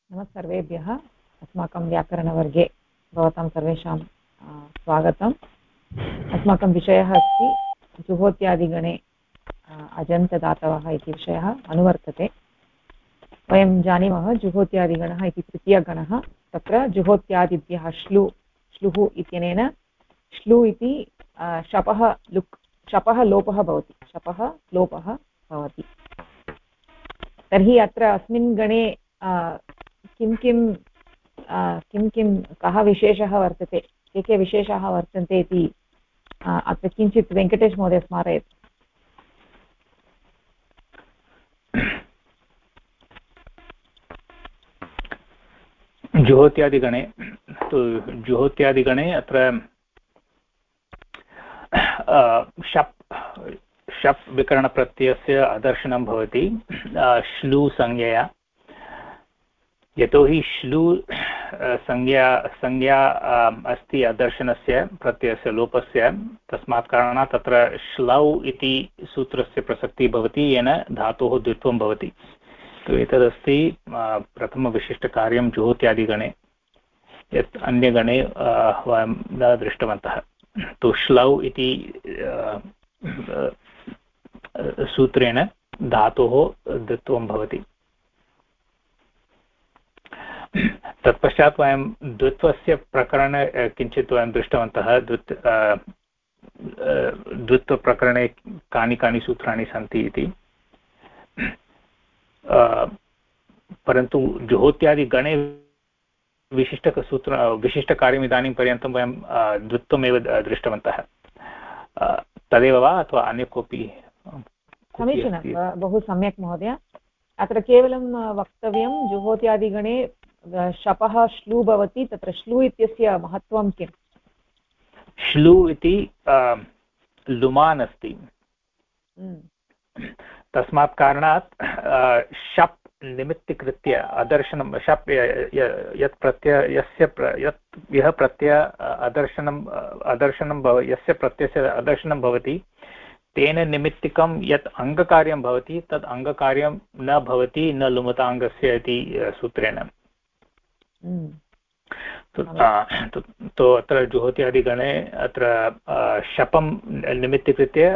नमस्सर्वेभ्यः अस्माकं व्याकरणवर्गे भवतां सर्वेषां स्वागतम्। अस्माकं विषयः अस्ति जुहोत्यादिगणे अजन्तदातवः इति विषयः अनुवर्तते। वयं जानीमः जुहोत्यादिगणः इति तृतीयगणः। तत्र जुहोत्यादिभ्यः श्लुः इत्यनेन श्लु इति शपः लोपः भवति। तर्हि अत्र अस्मिन् गणे कः विशेषः वर्तते, के विशेषाः वर्तन्ते इति अत्र किञ्चित् वेङ्कटेश महोदय स्मारयतु। जुहोत्यादिगणे अत्र शप् विकरणप्रत्ययस्य अदर्शनं भवति श्लू संज्ञया। यतोहि श्लू संज्ञा अस्ति अदर्शनस्य प्रत्ययस्य लोपस्य, तस्मात् कारणात् तत्र श्लौ इति सूत्रस्य प्रसक्तिः भवति, येन धातोः द्वित्वं भवति। एतदस्ति प्रथमविशिष्टकार्यं जुहोत्यादिगणे, यत् अन्यगणे वयं न दृष्टवन्तः। तु श्लौ इति सूत्रेण धातोः द्वित्वं भवति। तत्पश्चात् वयं द्वित्वस्य प्रकरणे किञ्चित् वयं दृष्टवन्तः। द्वित्वप्रकरणे कानि सूत्राणि सन्ति इति। परन्तु जुहोत्यादिगणे विशिष्टकार्यम् इदानीं पर्यन्तं वयं द्वित्वमेव दृष्टवन्तः। तदेव वा अथवा अन्य कोऽपि? समीचीनं, बहु सम्यक् महोदय। अत्र केवलं वक्तव्यं जुहोत्यादिगणे शपः श्लू भवति, तत्र श्लू इत्यस्य महत्त्वं किम्? श्लू इति लुमान् अस्ति, तस्मात् कारणात् शप् निमित्तीकृत्य अदर्शनं शप् यत् प्रत्यय यस्य प्रत्ययस्य अदर्शनं भवति, तेन निमित्तिकं यत् अङ्गकार्यं भवति तद् अङ्गकार्यं न भवति, न लुमताङ्गस्य इति सूत्रेण। तो अत्र जुहोत्यादिगणे अत्र शपं निमित्तीकृत्य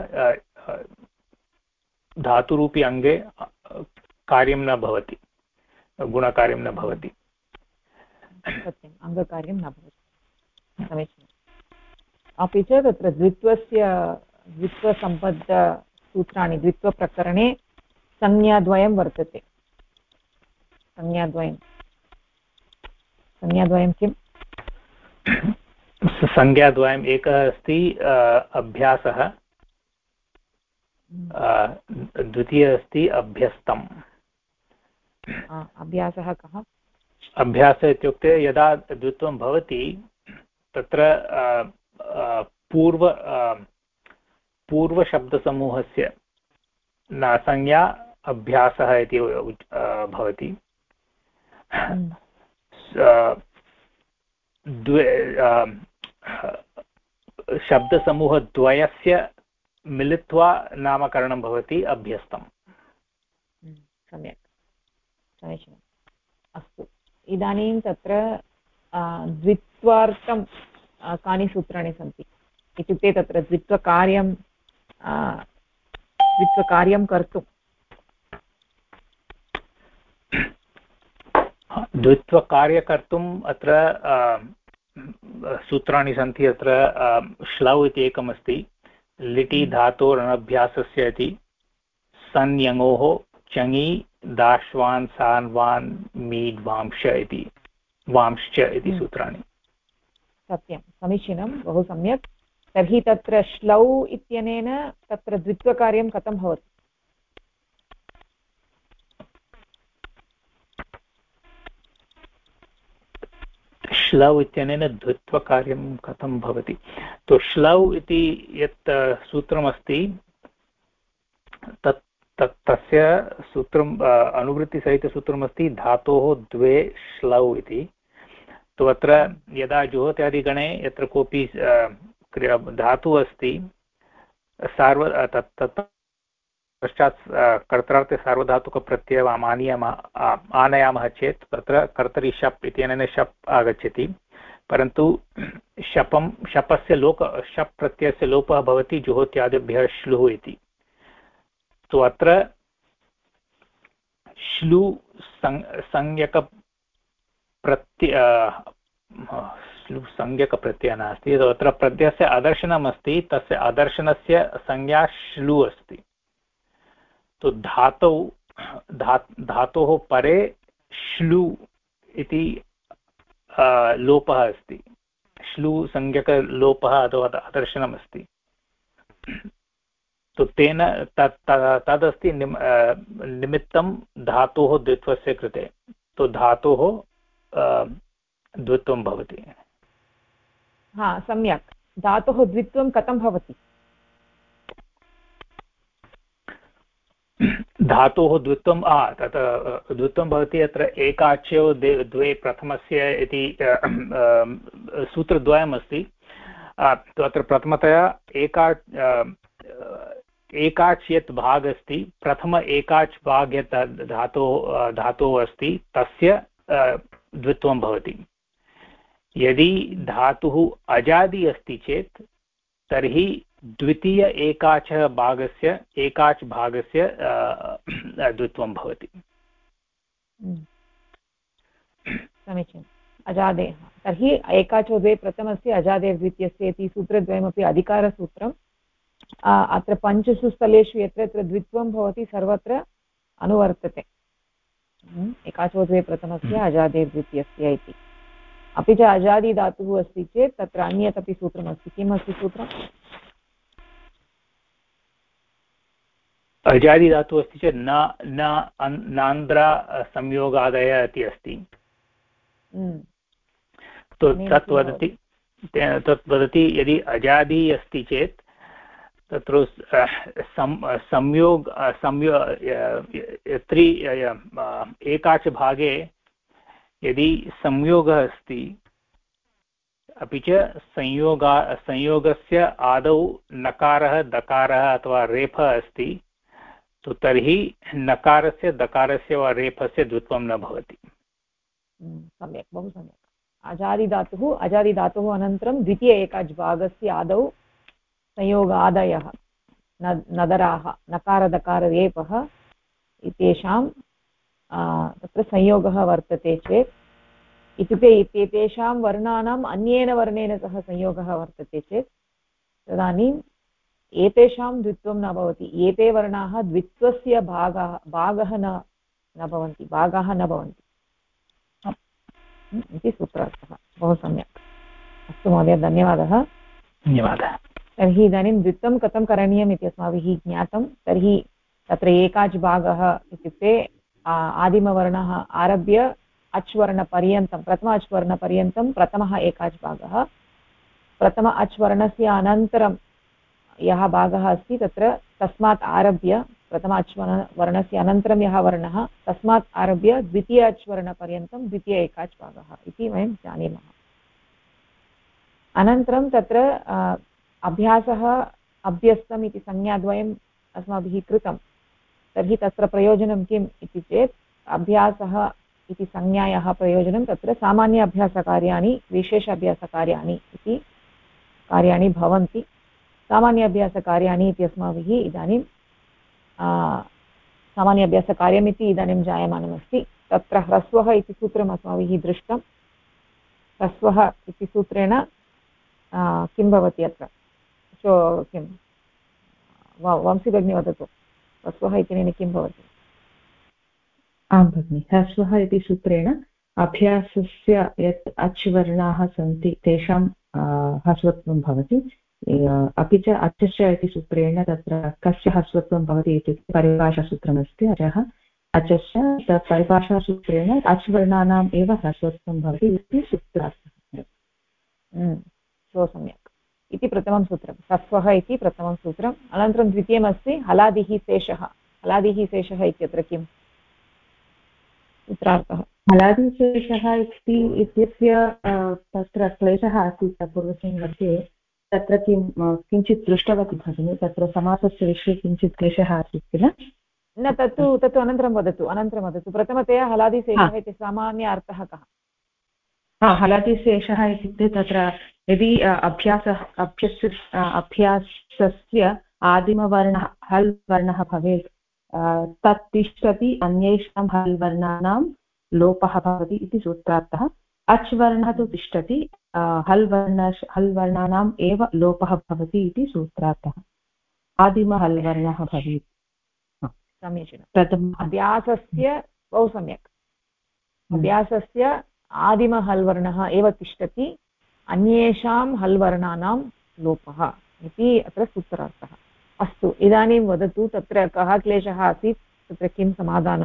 धातुरूपी अङ्गे कार्यं न भवति, गुणकार्यं न भवति। सत्यम्, अङ्गकार्यं न भवति। समीचीनम्। अपि च तत्र द्वित्वसम्बद्धसूत्राणि, द्वित्वप्रकरणे संज्ञाद्वयं वर्तते। संज्ञाद्वयं किम्? संज्ञाद्वयम् एकः अस्ति अभ्यासः, द्वितीयः अस्ति अभ्यस्तम्। अभ्यासः कः? अभ्यासः इत्युक्ते यदा द्वित्वं भवति तत्र पूर्वशब्दसमूहस्य संज्ञा अभ्यासः इति भवति। शब्दसमूहद्वयस्य मिलित्वा नामकरणं भवति अभ्यस्तम्। सम्यक्, समीचीनम्। अस्तु, इदानीं तत्र द्वित्वार्थं कानि सूत्राणि सन्ति इत्युक्ते तत्र द्वित्वकार्यं कर्तुं द्वित्वकार्यकर्तुम् अत्र सूत्राणि सन्ति। अत्र श्लौ इति एकमस्ति, लिटि धातोरनभ्यासस्य इति, संयङोः चङि दाश्वान् सान्वान् मीड् वांश इति, वांश्च इति सूत्राणि। सत्यं, समीचीनं, बहु सम्यक्। तर्हि तत्र श्लौ इत्यनेन तत्र द्वित्वकार्यं कथं भवति? श्लौ इत्यनेन द्वित्वकार्यं कथं भवति? तो श्लौ इति यत् सूत्रमस्ति तस्य सूत्रम् अनुवृत्तिसहितसूत्रमस्ति धातोः द्वे श्लौ इति। तो अत्र यदा जुहोत्यादिगणे यत्र कोऽपि धातुः अस्ति पश्चात् कर्त्रार्थे सार्वधातुकप्रत्ययम् आनयामः चेत् तत्र कर्तरि शप् इत्यनेन शप् आगच्छति, परन्तु शपस्य शप् प्रत्ययस्य लोपः भवति जुहोत्यादिभ्यः श्लुः इति। तु अत्र श्लू संज्ञकप्रत्ययः नास्ति, अत्र प्रत्ययस्य अदर्शनम् अस्ति, तस्य अदर्शनस्य संज्ञा श्लू अस्ति। तो धातोः परे श्लू इति लोपः अस्ति, श्लू संज्ञकलोपः अथवा अदर्शनम् अस्ति। तो तेन तदस्ति निमित्तं धातोः द्वित्वस्य कृते। तो धातोः द्वित्वं भवति। हा, सम्यक्। धातोः द्वित्वं कथं भवति? धातोः द्वित्वं तत् द्वित्वं भवति अत्र एकाच्यो द्वे प्रथमस्य इति सूत्रद्वयमस्ति। अत्र प्रथमतया एकाच् यत् भाग अस्ति, प्रथम एकाच् भाग यत् धातोः अस्ति तस्य द्वित्वं भवति। यदि धातुः अजादि अस्ति चेत् तर्हि द्वितीय एकाच् भागस्य द्वित्वं भवति। समीचीनम्। अजादेः तर्हि एकाचो द्वे प्रथमस्य अजादेः द्वितीयस्य इति सूत्रद्वयमपि अधिकारसूत्रम्। अत्र पञ्चसु स्थलेषु यत्र यत्र द्वित्वं भवति सर्वत्र अनुवर्तते। एकाचो द्वे प्रथमस्य अजादेः द्वितीयस्य इति। अपि च अजादिधातुः अस्ति चेत् तत्र अन्यत् अपि सूत्रमस्ति। किम् अस्ति सूत्रम्? अजादिधातुः अस्ति चेत् नान्द्रा संयोगादयः इति अस्ति। तत् वदति यदि अजादि अस्ति चेत् तत्र एकाच भागे यदि संयोगः अस्ति अपि च संयोगस्य आदौ नकारः दकारः अथवा रेफः अस्ति, तो तर्हि नकारस्य दकारस्य वा रेफस्य द्वित्वं न भवति। सम्यक्, बहु सम्यक्। अजादिधातुः अनन्तरं द्वितीय एकाच् भागस्य आदौ संयोगादयः नदराः नकारदकाररेफः इत्येषां तत्र संयोगः वर्तते चेत्, इत्युक्ते एतेषां वर्णानाम् अन्येन वर्णेन सह संयोगः वर्तते चेत् तदानीम् एतेषां द्वित्वं न भवति। एते वर्णाः द्वित्वस्य भागः न भवन्ति इति सूत्रार्थः। बहु सम्यक्। अस्तु महोदय, धन्यवादः। तर्हि इदानीं द्वित्वं कथं करणीयम् इति अस्माभिः ज्ञातं। तर्हि तत्र एकाच् भागः इत्युक्ते आदिमवर्णः आरभ्य अच् वर्णपर्यन्तं, प्रथम अच् वर्णपर्यन्तं प्रथमः एकाच् भागः। प्रथम अच् वर्णस्य अनन्तरं यः भागः अस्ति तत्र तस्मात् आरभ्य प्रथम अच् वर्णस्य अनन्तरं यः वर्णः तस्मात् आरभ्य द्वितीय अच् वर्णपर्यन्तं द्वितीय एकाच् भागः इति वयं जानीमः। अनन्तरं तत्र अभ्यासः अभ्यस्तम् इति संज्ञाद्वयम् अस्माभिः कृतं। तर्हि तत्र प्रयोजनं किम् इति चेत् अभ्यासः इति संज्ञायाः प्रयोजनं तत्र सामान्य अभ्यासकार्याणि विशेष अभ्यासकार्याणि इति कार्याणि भवन्ति। सामान्य अभ्यासकार्याणि इति अस्माभिः इदानीं सामान्य अभ्यासकार्यमिति इदानीं जायमानमस्ति। तत्र ह्रस्वः इति सूत्रम् अस्माभिः दृष्टं। ह्रस्वः इति सूत्रेण किं भवति अत्र किं वंशी भगिनी वदतु, ह्रस्वः इत्यनेन किं भवति? आं भगिनि, ह्रस्वः इति सूत्रेण अभ्यासस्य यत् अच् वर्णाः सन्ति तेषां ह्रस्वत्वं भवति। अपि च अचश्च इति सूत्रेण तत्र कस्य ह्रस्वत्वं भवति इत्युक्ते परिभाषासूत्रमस्ति। अतः अचश्च परिभाषासूत्रेण अच् वर्णानाम् एव ह्रस्वत्वं भवति इति सूत्रार्थः। सम्यक्। इति प्रथमं सूत्रं, ह्रस्वः इति प्रथमं सूत्रम्। अनन्तरं द्वितीयमस्ति हलादिः शेषः। हलादिः शेषः इत्यत्र किम् सूत्रार्थः? हलादिशेषः इत्यस्य तत्र क्लेशः आसीत् पूर्वस्मिन् वर्षे। तत्र किञ्चित् दृष्टवती भगिनि तत्र समासस्य विषये किञ्चित् क्लेशः आसीत् किल न तत्तु अनन्तरं वदतु प्रथमतया हलादिशेषः इति सामान्य अर्थः कः हलादिशेषः इत्युक्ते तत्र यदि अभ्यासस्य आदिमवर्णः हल् वर्णः भवेत् तत् तिष्ठति अन्येषां हल् वर्णानां लोपः भवति इति सूत्रार्थः अच् वर्णः तु तिष्ठति हल् वर्णानाम् एव लोपः भवति इति सूत्रार्थः आदिमहल् वर्णः भवेत् समीचीनम् अभ्यासस्य बहु सम्यक् अभ्यासस्य आदिमहल् वर्णः एव तिष्ठति अन्येषां हल् वर्णानां लोपः इति अत्र सूत्रार्थः अस्तु इदानीं वदतु तत्र कः क्लेशः आसीत् तत्र किं समाधानं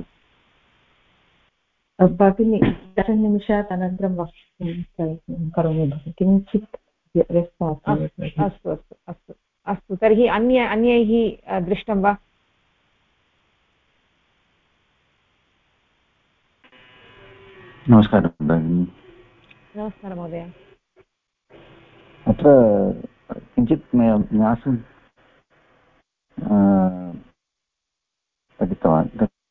भगिनी दशनिमिषात् अनन्तरं वक्तुं प्रयत्नं करोमि भगिनि किञ्चित् व्यस्तः अस्तु तर्हि अन्यैः दृष्टं वा नमस्कारः भगिनि नमस्कारः महोदय अत्र किञ्चित् ज्ञासं पठितवान्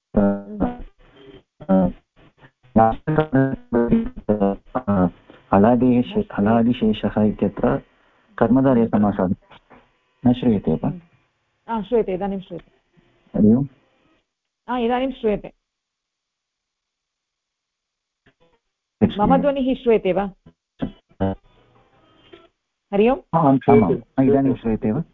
हलादिशेषः इत्यत्र कर्मधारयसमासः न श्रूयते वा श्रूयते इदानीं श्रूयते हरि ओम् इदानीं श्रूयते मम ध्वनिः श्रूयते वा हरि ओम् इदानीं श्रूयते वा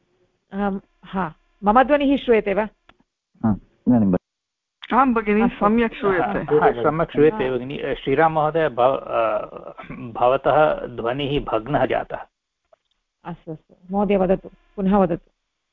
मम ध्वनिः श्रूयते वा इदानीं आं भगिनि सम्यक् श्रूयते भगिनि श्रीराम महोदय भवतः ध्वनिः भग्नः जातः अस्तु महोदय वदतु पुनः वदतु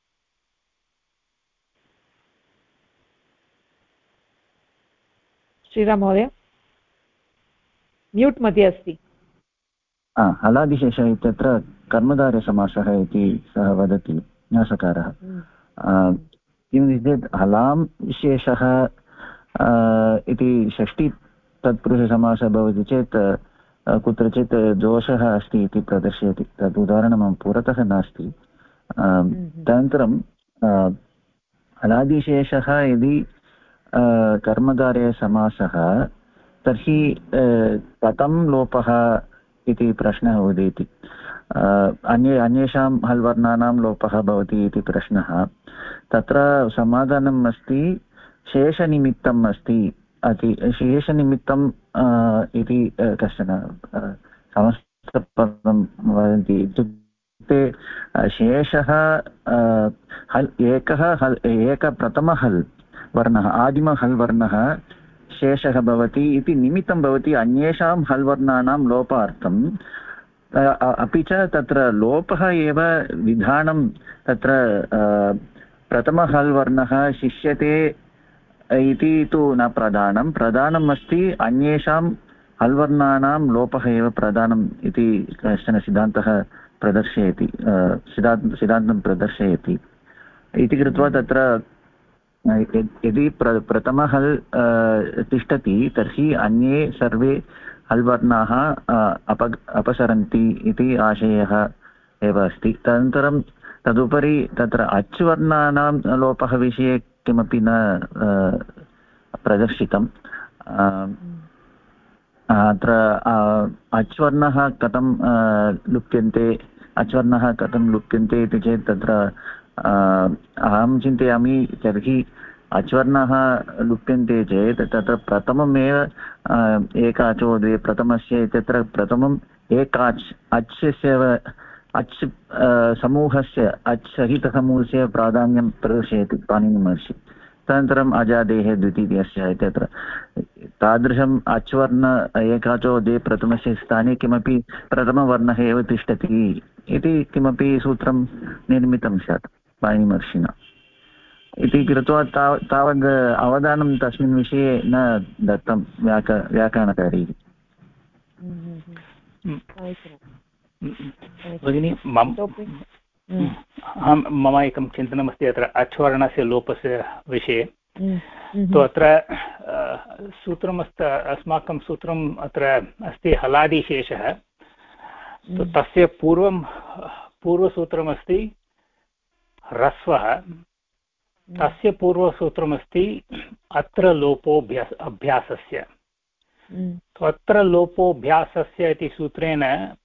श्रीराम महोदय म्यूट् मध्ये अस्ति हलादिशेषः इत्यत्र कर्मधारयसमासः इति सः वदति न्यासकारः किमिति चेत् हलां विशेषः इति षष्ठी तत्पुरुषसमासः भवति चेत् कुत्रचित् दोषः अस्ति इति प्रदर्शयति तद् उदाहरणं मम पुरतः नास्ति तदनन्तरं हलादिशेषः यदि कर्मधारयसमासः तर्हि कथं लोपः इति प्रश्नः उदेति अन्येषां हल् वर्णानां लोपः भवति इति प्रश्नः तत्र समाधानम् अस्ति शेषनिमित्तम् अस्ति शेषनिमित्तम् इति कश्चन समस्तपदं वदन्ति इत्युक्ते शेषः हल् एकप्रथमः हल् वर्णः आदिमः हल् वर्णः शेषः भवति इति निमित्तं भवति अन्येषां हल् वर्णानां लोपार्थम् अपि च तत्र लोपः एव विधानं तत्र प्रथमः हल् वर्णः शिष्यते इति तु न प्रधानम् अस्ति अन्येषां हल् वर्णानां लोपः एव प्रधानम् इति कश्चन सिद्धान्तः प्रदर्शयति सिद्धान्तं प्रदर्शयति इति कृत्वा तत्र यदि प्रथमः हल् तिष्ठति तर्हि अन्ये सर्वे हल् वर्णाः अपसरन्ति इति आशयः एव अस्ति तदनन्तरं तदुपरि तत्र अच् वर्णानां लोपः विषये किमपि न प्रदर्शितम् अत्र अच् वर्णः कथं लुप्यन्ते इति चेत् तत्र अहं चिन्तयामि तर्हि अच्वर्णः लुप्यन्ते चेत् तत्र प्रथममेव एकाचो द्वे प्रथमस्य इत्यत्र प्रथमम् अच् समूहस्य अच् सहितसमूहस्य प्राधान्यं प्रदर्शयति पाणिनिमहर्षि तदनन्तरम् अजादेः द्वितीयस्य इत्यत्र तादृशम् अच्वर्ण एकाचो द्वे प्रथमस्य स्थाने किमपि प्रथमवर्णः एव तिष्ठति इति किमपि सूत्रं निर्मितं स्यात् पाणिनिमहर्षिणा इति कृत्वा तावद् अवधानं तस्मिन् विषये न दत्तं व्याकरणकारैः भगिनि मम एकं चिन्तनमस्ति अत्र अच्वर्णस्य लोपस्य विषये तु अत्र अस्माकं सूत्रम् अत्र अस्ति हलादिशेषः तस्य पूर्वसूत्रमस्ति ह्रस्वः, तस्य पूर्वसूत्रमस्ति अत्र लोपोऽभ्यासस्य। अत्र लोपोऽभ्यासस्य इति सूत्रेण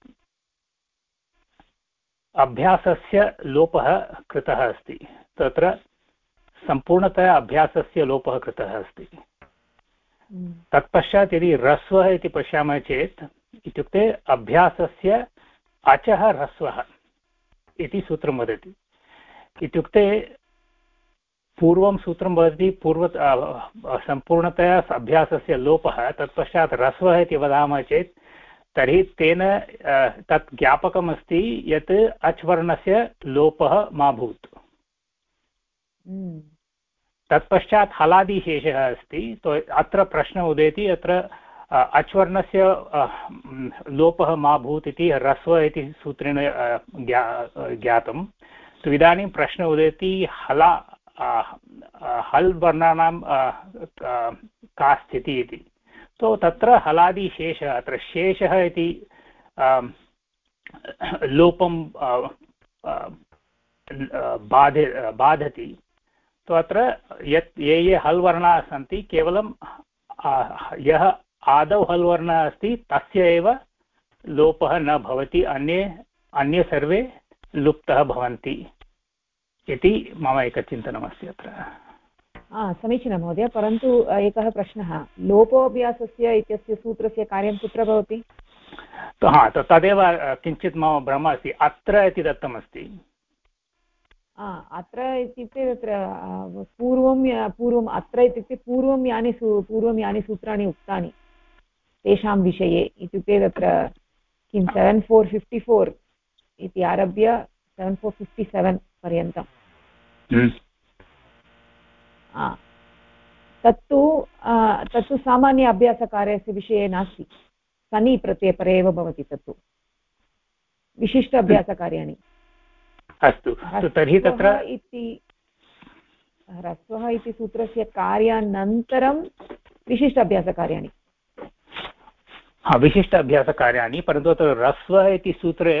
अभ्यासस्य लोपः कृतः अस्ति, तत्र सम्पूर्णतया अभ्यासस्य लोपः कृतः अस्ति। तत्पश्चात् यदि ह्रस्वः इति पश्यामः चेत् इत्युक्ते अभ्यासस्य अचः ह्रस्वः इति सूत्रं वदति। इत्युक्ते पूर्वं सूत्रं वदति सम्पूर्णतया अभ्यासस्य लोपः, तत्पश्चात् ह्रस्वः इति वदामः चेत् तर्हि तेन तत् ज्ञापकमस्ति यत् अच् वर्णस्य लोपः मा भूत्। तत्पश्चात् हलादिशेषः अस्ति, तो अत्र प्रश्नः उदेति, अत्र अच् वर्णस्य लोपः मा भूत् इति ह्रस्व इति सूत्रेण ज्ञातं। तो इदानीं प्रश्नः उदेति हल् वर्णानां का स्थितिः इति। तो तत्र हलादिशेषः, अत्र शेषः इति लोपं बाधति। तो अत्र ये हल् वर्णाः सन्ति, केवलं यः आदौ हल् वर्णः अस्ति तस्य एव लोपः न भवति, अन्ये सर्वे लुप्तः भवन्ति इति मम एकं चिन्तनमस्ति अत्र। समीचीनं महोदय, परन्तु एकः प्रश्नः, लोपोऽभ्यासस्य इत्यस्य सूत्रस्य कार्यं कुत्र भवति? तदेव किञ्चित् मम भ्रमः अस्ति। अत्र इति दत्तमस्ति। अत्र इत्युक्ते तत्र पूर्वम् अत्र इत्युक्ते पूर्वं यानि सूत्राणि उक्तानि तेषां विषये, इत्युक्ते तत्र किं 7454 इति आरभ्य 7457 पर्यन्तं। तत्तु सामान्य अभ्यासकार्यस्य विषये नास्ति, सनि प्रत्ययपरे एव भवति, तत्तु विशिष्ट अभ्यासकार्याणि। अस्तु, तर्हि तत्र ह्रस्वः इति सूत्रस्य कार्यानन्तरं विशिष्ट अभ्यासकार्याणि। विशिष्ट अभ्यासकार्याणि, परन्तु तत्र ह्रस्वः इति सूत्रे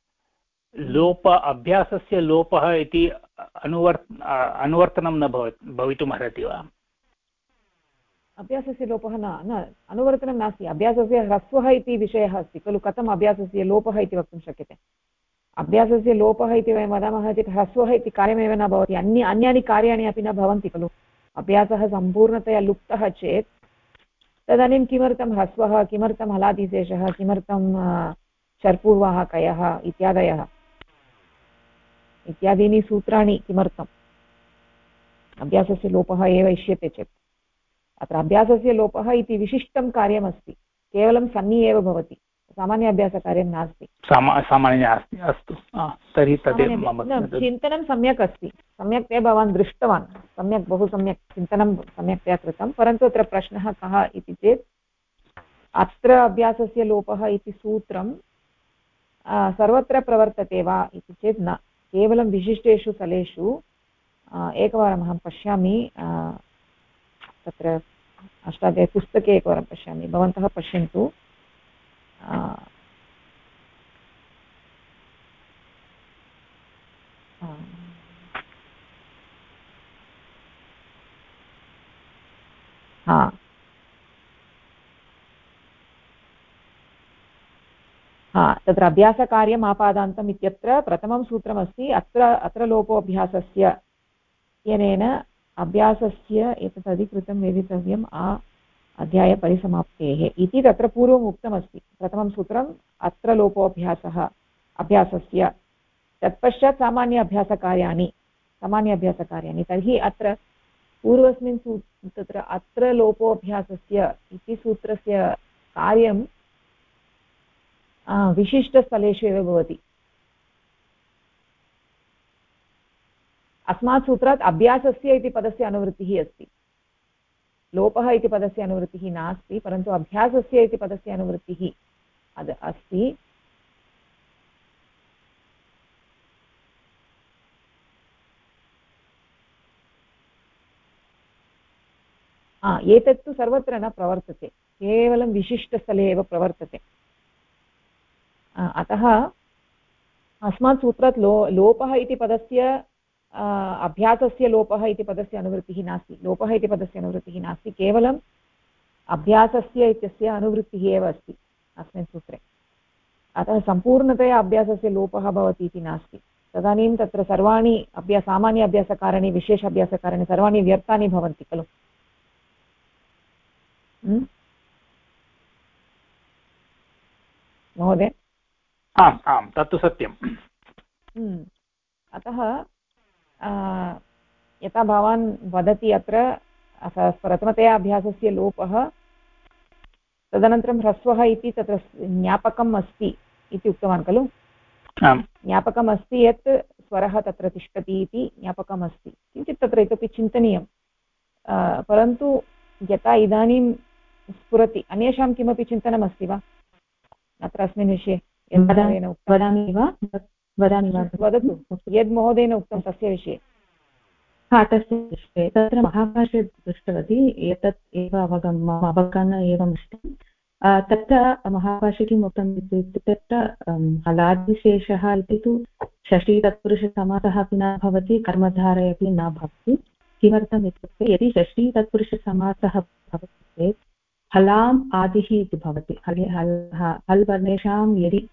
अभ्यासस्य लोपः इति अनुवर्तनं न भवितुमर्हति वा? अभ्यासस्य लोपः न अनुवर्तनं नास्ति। अभ्यासस्य ह्रस्वः इति विषयः अस्ति खलु, कथम् अभ्यासस्य लोपः इति वक्तुं शक्यते? अभ्यासस्य लोपः इति वयं वदामः चेत् ह्रस्वः इति कार्यमेव न भवति, अन्यानि कार्याणि अपि न भवन्ति खलु। अभ्यासः सम्पूर्णतया लुप्तः चेत् तदानीं किमर्थं ह्रस्वः, किमर्थं हलादिशेषः, किमर्थं शर्पूर्वाः कयः इत्यादीनि सूत्राणि किमर्थम्? अभ्यासस्य लोपः एव इष्यते चेत्। अत्र अभ्यासस्य लोपः इति विशिष्टं कार्यमस्ति, केवलं सन्नि एव भवति, सामान्य अभ्यासकार्यं नास्ति। सामान्य अस्ति। अस्तु, तर्हि चिन्तनं सम्यक् अस्ति, सम्यक्तया भवान् दृष्टवान्, बहु सम्यक् चिन्तनं सम्यक्तया कृतं, परन्तु अत्र प्रश्नः कः इति चेत् अत्र अभ्यासस्य लोपः इति सूत्रं सर्वत्र प्रवर्तते वा इति चेत् न, केवलं विशिष्टेषु स्थलेषु। एकवारम् अहं पश्यामि, तत्र अष्टाध्यायीपुस्तके एकवारं पश्यामि, भवन्तः पश्यन्तु। तत्र अभ्यासकार्यम् आपादान्तम् इत्यत्र प्रथमं सूत्रमस्ति, अत्र लोपोऽभ्यासस्य इत्यनेन अभ्यासस्य एतत् अधिकृतं वेदितव्यम् अध्यायपरिसमाप्तेः इति तत्र पूर्वम् उक्तमस्ति। प्रथमं सूत्रम् अत्र लोपोऽभ्यासः अभ्यासस्य, तत्पश्चात् सामान्य अभ्यासकार्याणि। तर्हि अत्र पूर्वस्मिन् तत्र अत्र लोपोऽभ्यासस्य इति सूत्रस्य कार्यं विशिष्टस्थलेषु एव भवति। अस्मात् सूत्रात् अभ्यासस्य इति पदस्य अनुवृत्तिः अस्ति, लोपः इति पदस्य अनुवृत्तिः नास्ति, परन्तु अभ्यासस्य इति पदस्य अनुवृत्तिः अस्ति। एतत्तु सर्वत्र न प्रवर्तते, केवलं विशिष्टस्थले एव प्रवर्तते। अतः अस्मात् सूत्रात् लोपः इति पदस्य अभ्यासस्य लोपः इति पदस्य अनुवृत्तिः नास्ति, लोपः इति पदस्य अनुवृत्तिः नास्ति, केवलम् अभ्यासस्य इत्यस्य अनुवृत्तिः एव अस्ति अस्मिन् सूत्रे। अतः सम्पूर्णतया अभ्यासस्य लोपः भवति इति नास्ति। तदानीं तत्र सर्वाणि सामान्य अभ्यासकाराणि विशेष अभ्यासकाराणि सर्वाणि व्यर्थानि भवन्ति खलु। महोदय? आम् आम्, तत्तु सत्यम्। अतः यथा भवान् वदति अत्र प्रथमतया अभ्यासस्य लोपः, तदनन्तरं ह्रस्वः इति तत्र ज्ञापकम् अस्ति इति उक्तवान् खलु। ज्ञापकम् अस्ति यत् स्वरः तत्र तिष्ठति इति ज्ञापकम् अस्ति, किञ्चित् तत्र इतोपि चिन्तनीयं। परन्तु यथा इदानीं स्फुरति, अन्येषां किमपि चिन्तनमस्ति वा अत्र अस्मिन् विषये? वदामि वा? वदतु, यद् महोदयेन उक्तं तस्य विषये। तस्य विषये तत्र महाभाष्ये दृष्टवती, एतत् एव अवगमनम् एवमस्ति। तत्र महाभाष्ये किम् उक्तम् इत्युक्ते तत्र हलादिशेषः इति तु षष्ठीतत्पुरुषसमासः अपि न भवति, कर्मधारय अपि न भवति। किमर्थम् इत्युक्ते यदि षष्ठीतत्पुरुषसमासः भवति चेत् हलाम् आदिः इति भवति। हल् वर्णेषां यदि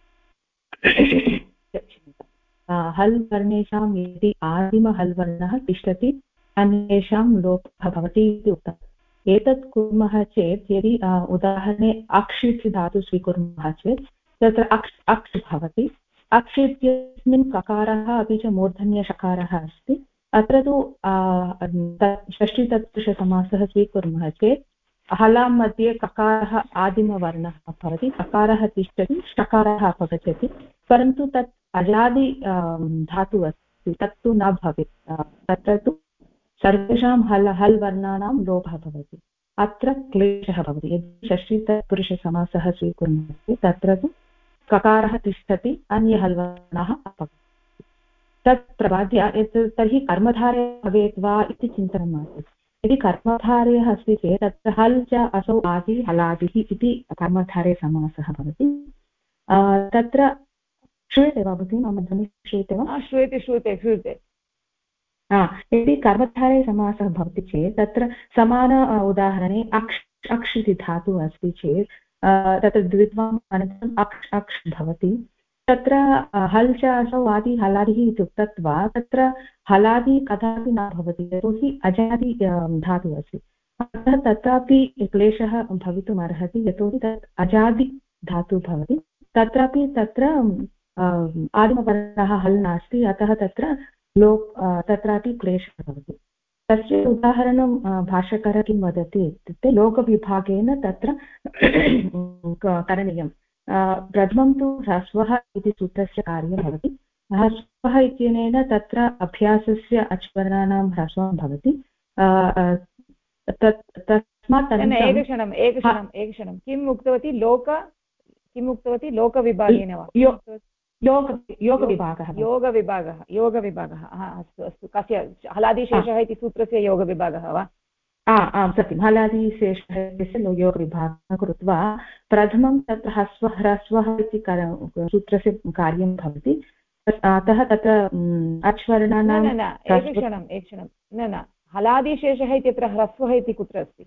हल् वर्णेषां यदि आदिमहल् वर्णः तिष्ठति अन्येषां लोपः भवति इति उक्तम्। एतत् कुर्मः चेत् यदि उदाहरणे अक्ष् इति धातु स्वीकुर्मः चेत् तत्र अक्ष् भवति। अक्ष् इत्यस्मिन् ककारः अपि च मूर्धन्यषकारः अस्ति। अत्र तु षष्ठीतत्पुरुषसमासः स्वीकुर्मः चेत् हलां मध्ये ककारः आदिमवर्णः भवति, ककारः तिष्ठति, षकारः अपगच्छति, परन्तु तत् अजादि धातुः अस्ति, तत्तु न भवेत्। तत्र तु सर्वेषां हल् वर्णानां लोपः भवति। अत्र क्लेशः भवति। यदि षष्ठीतत्पुरुषसमासः स्वीकुर्मः चेत् तत्र तु ककारः तिष्ठति, अन्ये हल् वर्णाः अपगच्छति। तत् प्रबाद्य यत् तर्हि कर्मधारय भवेत् वा इति चिन्तनम् आसीत्। यदि कर्मधारयः अस्ति चेत् तत्र हल् च असौ आदि हलादिः इति कर्मधारयसमासः भवति। तत्र श्रूयते वा भगिनी? मम ध्वनिः श्रूयते वा? श्रूयते श्रूयते श्रूयते। यदि कर्मधारयसमासः भवति चेत् तत्र समान उदाहरणे अक्ष् इति धातुः अस्ति चेत् तत्र द्वित्वम् अनन्तरम् अक्ष् भवति। तत्र हल् च असौ आदि हलादिः इति उक्त्वा तत्र हलादि कदापि न भवति, यतोहि अजादि धातुः अस्ति। अतः तत्रापि क्लेशः भवितुम् अर्हति, यतोहि तत् अजादि धातुः भवति। तत्रापि तत्र आदिमवर्णः हल् नास्ति, अतः तत्र तत्रापि क्लेशः भवति। तस्य उदाहरणं भाष्यकारः किं वदति इत्युक्ते लोकविभागेन तत्र करणीयम्। प्रथमं तु ह्रस्वः इति सूत्रस्य कार्यं भवति। ह्रस्वः इत्यनेन तत्र अभ्यासस्य अच्वर्णानां ह्रस्वं भवति। तस्मात् एकक्षणं किम् उक्तवती? किम् उक्तवती? लोकविभागेन वा? योगविभागः। अस्तु अस्तु। कस्य? हलादिशेषः इति सूत्रस्य योगविभागः वा? आम् सत्यं, हलादिशेषः योगविभागः कृत्वा प्रथमं तत्र ह्रस्वः इति सूत्रस्य कार्यं भवति। अतः तत्र अच्वर्णानां एकक्षणं न हलादिशेषः इत्यत्र ह्रस्वः इति कुत्र अस्ति?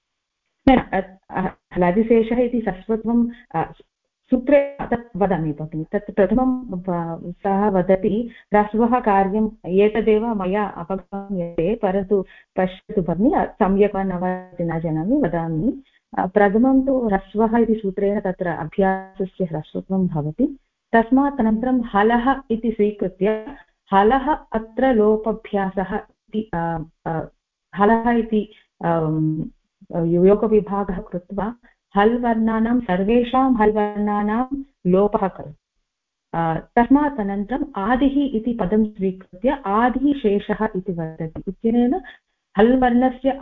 हलादिशेषः इति ह्रस्वत्वं सूत्रे तत् वदामि भगिनि। तत् प्रथमं सः वदति ह्रस्वः कार्यम् एतदेव मया अपगम्यते, परन्तु पश्यतु भगिनि, सम्यक् वा न वा इति न जानामि, वदामि। प्रथमं तु ह्रस्वः इति सूत्रेण तत्र अभ्यासस्य ह्रस्वत्वं भवति। तस्मात् अनन्तरं हलः इति स्वीकृत्य हलः अत्र लोपभ्यासः इति हलः इति योगविभागः कृत्वा हल् वर्णानां सर्वेषां हल् वर्णानां लोपः करोति। तस्मात् अनन्तरम् आदिः इति पदं स्वीकृत्य आदिः शेषः इति वदति। इत्यनेन हल् वर्णस्य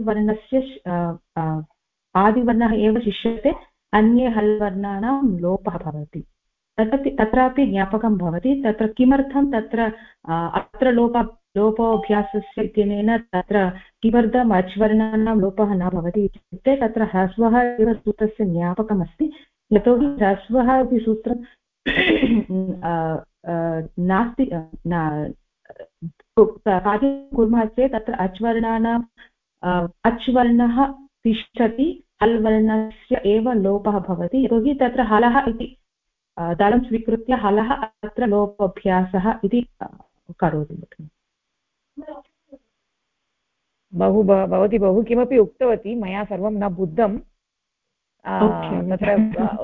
आदिवर्णः एव शिष्यते, अन्ये हल् वर्णानां लोपः भवति। तत्रापि ज्ञापकं भवति। तत्र किमर्थं तत्र अत्र लोपोऽभ्यासस्य इत्यनेन तत्र किमर्थम् अच्वर्णानां लोपः न भवति इत्युक्ते तत्र ह्रस्वः एव सूत्रस्य ज्ञापकमस्ति। यतोहि ह्रस्वः इति सूत्रं नास्ति कार्यं कुर्मः चेत् तत्र अच्वर्णानाम् अच्वर्णः तिष्ठति हल् वर्णस्य एव लोपः भवति यतोहि तत्र हलः इति दलं स्वीकृत्य हलः अत्र लोपाभ्यासः इति करोति। भवती बहु किमपि उक्तवती, मया सर्वं न बुद्धं। तत्र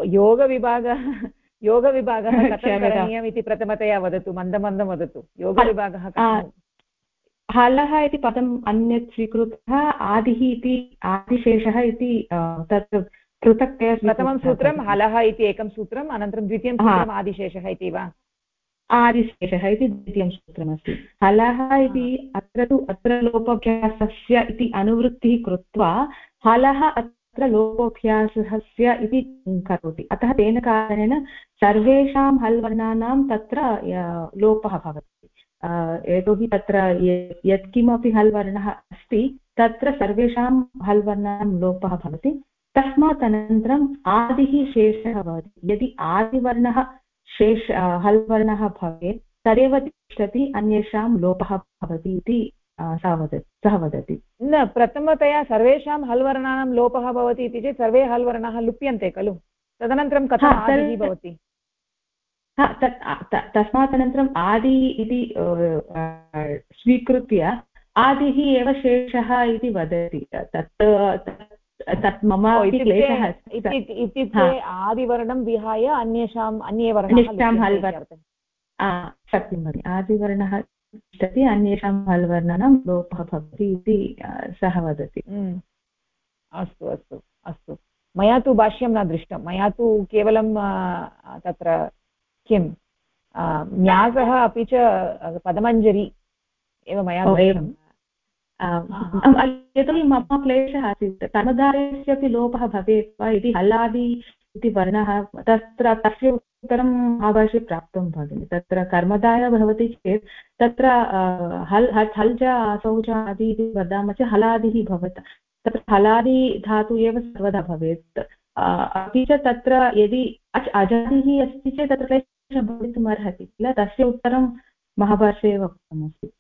योगविभागः कथं करणीयम् इति प्रथमतया वदतु, मन्दं वदतु। योगविभागः हलः इति पदम् अन्यत् स्वीकृत्य आदिः इति आदिशेषः इति तत् पृथक्तया प्रथमं सूत्रं हलः इति एकं सूत्रम्, अनन्तरं द्वितीयं सूत्रम् आदिशेषः इति वा? आदिशेषः इति द्वितीयं सूत्रमस्ति। हलः इति अत्र लोपाभ्यासस्य इति अनुवृत्तिः कृत्वा हलः अत्र लोपोऽभ्यासस्य इति करोति। अतः तेन कारणेन सर्वेषां हल् वर्णानां तत्र लोपः भवति। यतोहि तत्र यत्किमपि हल् वर्णः अस्ति तत्र सर्वेषां हल् वर्णानां लोपः भवति। तस्मात् अनन्तरम् आदिः शेषः भवति। यदि आदिवर्णः हल् वर्णः भवेत् तदेव तिष्ठति, अन्येषां लोपः भवति इति सः वदति। न, प्रथमतया सर्वेषां हल् वर्णानां लोपः भवति इति चेत् सर्वे हल् वर्णाः लुप्यन्ते खलु, तदनन्तरं कथम् आदिः भवति? तस्मात् अनन्तरम् आदि इति स्वीकृत्य आदिः एव शेषः इति वदति। तत् मम क्लेशः इत्युक्ते आदिवर्णं विहाय अन्ये वर्णाः सत्यं भगिनि, आदिवर्णः तिष्ठति, अन्येषां हल् वर्णानां लोपः भवति इति सः वदति। अस्तु अस्तु अस्तु। मया तु भाष्यं न दृष्टं, मया तु केवलं तत्र किं न्यासः अपि च पदमञ्जरी एव मया दृष्टम्। यतोहि मम क्लेशः आसीत् कर्मधारयस्यापि लोपः भवेत् वा इति हल्लादि इति वर्णः, तत्र तस्य उत्तरं महाभाष्ये प्राप्तं भगिनि। तत्र कर्मधारः भवति चेत् तत्र हल् च असौ च आदि इति वदामः चेत् हलादिः भवति। तत्र हलादि धातु एव सर्वदा भवेत्। अपि च तत्र यदि अजादिः अस्ति चेत् तत्र क्लेशः भवितुम् अर्हति किल, तस्य उत्तरं महाभाष्ये एव उक्तमस्ति।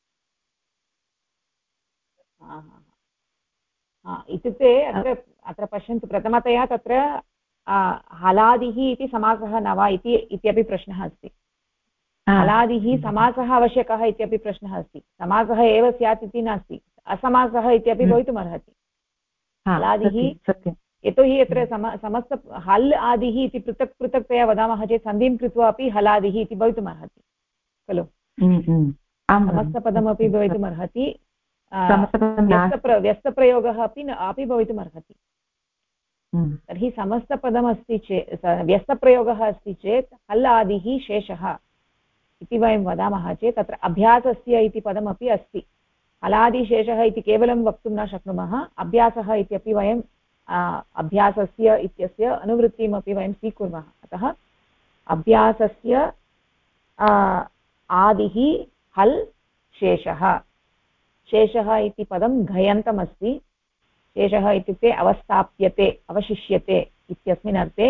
इत्युक्ते अत्र पश्यन्तु, प्रथमतया तत्र हलादिः इति समासः न वा इत्यपि प्रश्नः अस्ति। हलादिः समासः आवश्यकः इत्यपि प्रश्नः अस्ति। समासः एव स्यात् इति नास्ति, असमासः इत्यपि भवितुमर्हति। हलादिः यतोहि यत्र समस्त हल् आदिः इति पृथक् पृथक्तया वदामः चेत् सन्धिं कृत्वा अपि हलादिः इति भवितुमर्हति खलु, समस्तपदमपि भवितुमर्हति, व्यस्तप्रयोगः अपि भवितुमर्हति। तर्हि समस्तपदमस्ति चेत्, व्यस्तप्रयोगः अस्ति चेत् हल् आदिः शेषः इति वयं वदामः चेत् तत्र अभ्यासस्य इति पदमपि अस्ति। हलादिशेषः इति केवलं वक्तुं न शक्नुमः, अभ्यासः इत्यपि वयं अभ्यासस्य इत्यस्य अनुवृत्तिमपि वयं स्वीकुर्मः। अतः अभ्यासस्य आदिः हल् शेषः। शेषः इति पदं घयन्तमस्ति। शेषः इत्युक्ते अवस्थाप्यते, अवशिष्यते इत्यस्मिन् अर्थे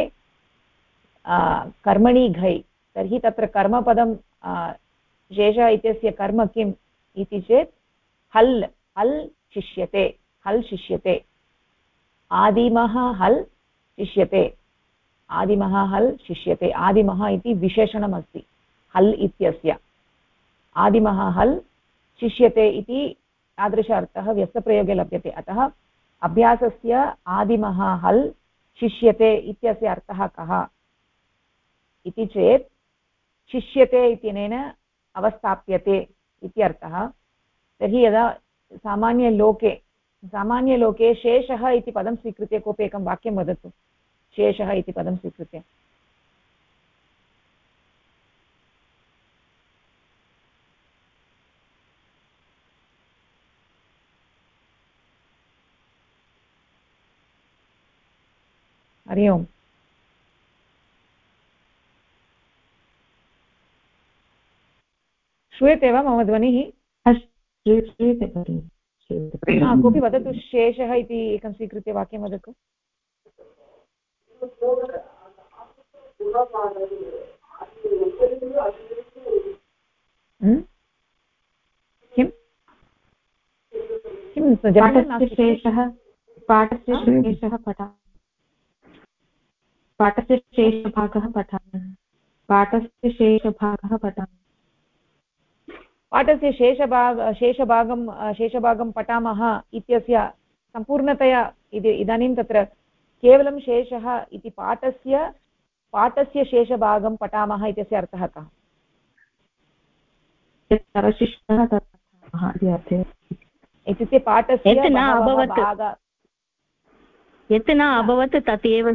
कर्मणि घै। तर्हि तत्र कर्मपदं शेषः इत्यस्य कर्म किम् इति चेत् हल् शिष्यते, हल् शिष्यते। आदिमः हल् शिष्यते, आदिमः हल् शिष्यते। आदिमः इति विशेषणमस्ति हल् इत्यस्य। आदिमः हल् शिष्यते इति तादृश अर्थः व्यस्तप्रयोगे लभ्यते। अतः अभ्यासस्य आदिमः हल् शिष्यते इत्यस्य अर्थः कः इति चेत् शिष्यते इत्यनेन अवस्थाप्यते इति अर्थः। तर्हि यदा सामान्यलोके शेषः इति पदं स्वीकृत्य कोऽपि एकं वाक्यं वदतु, शेषः इति पदं स्वीकृत्य। हरि ओम्। श्रूयते वा मम ध्वनिः? कोऽपि वदतु, शेषः इति एकं स्वीकृत्य वाक्यं वदतु। पाठस्य शेषः पठामः पाठस्य शेषभागः पठामः पाठस्य शेषभागं पठामः इत्यस्य सम्पूर्णतया इदानीं तत्र केवलं शेषः इति पाठस्य शेषभागं पठामः इत्यस्य अर्थः कः? इत्युक्ते पाठस्य यत् न अभवत् तदेव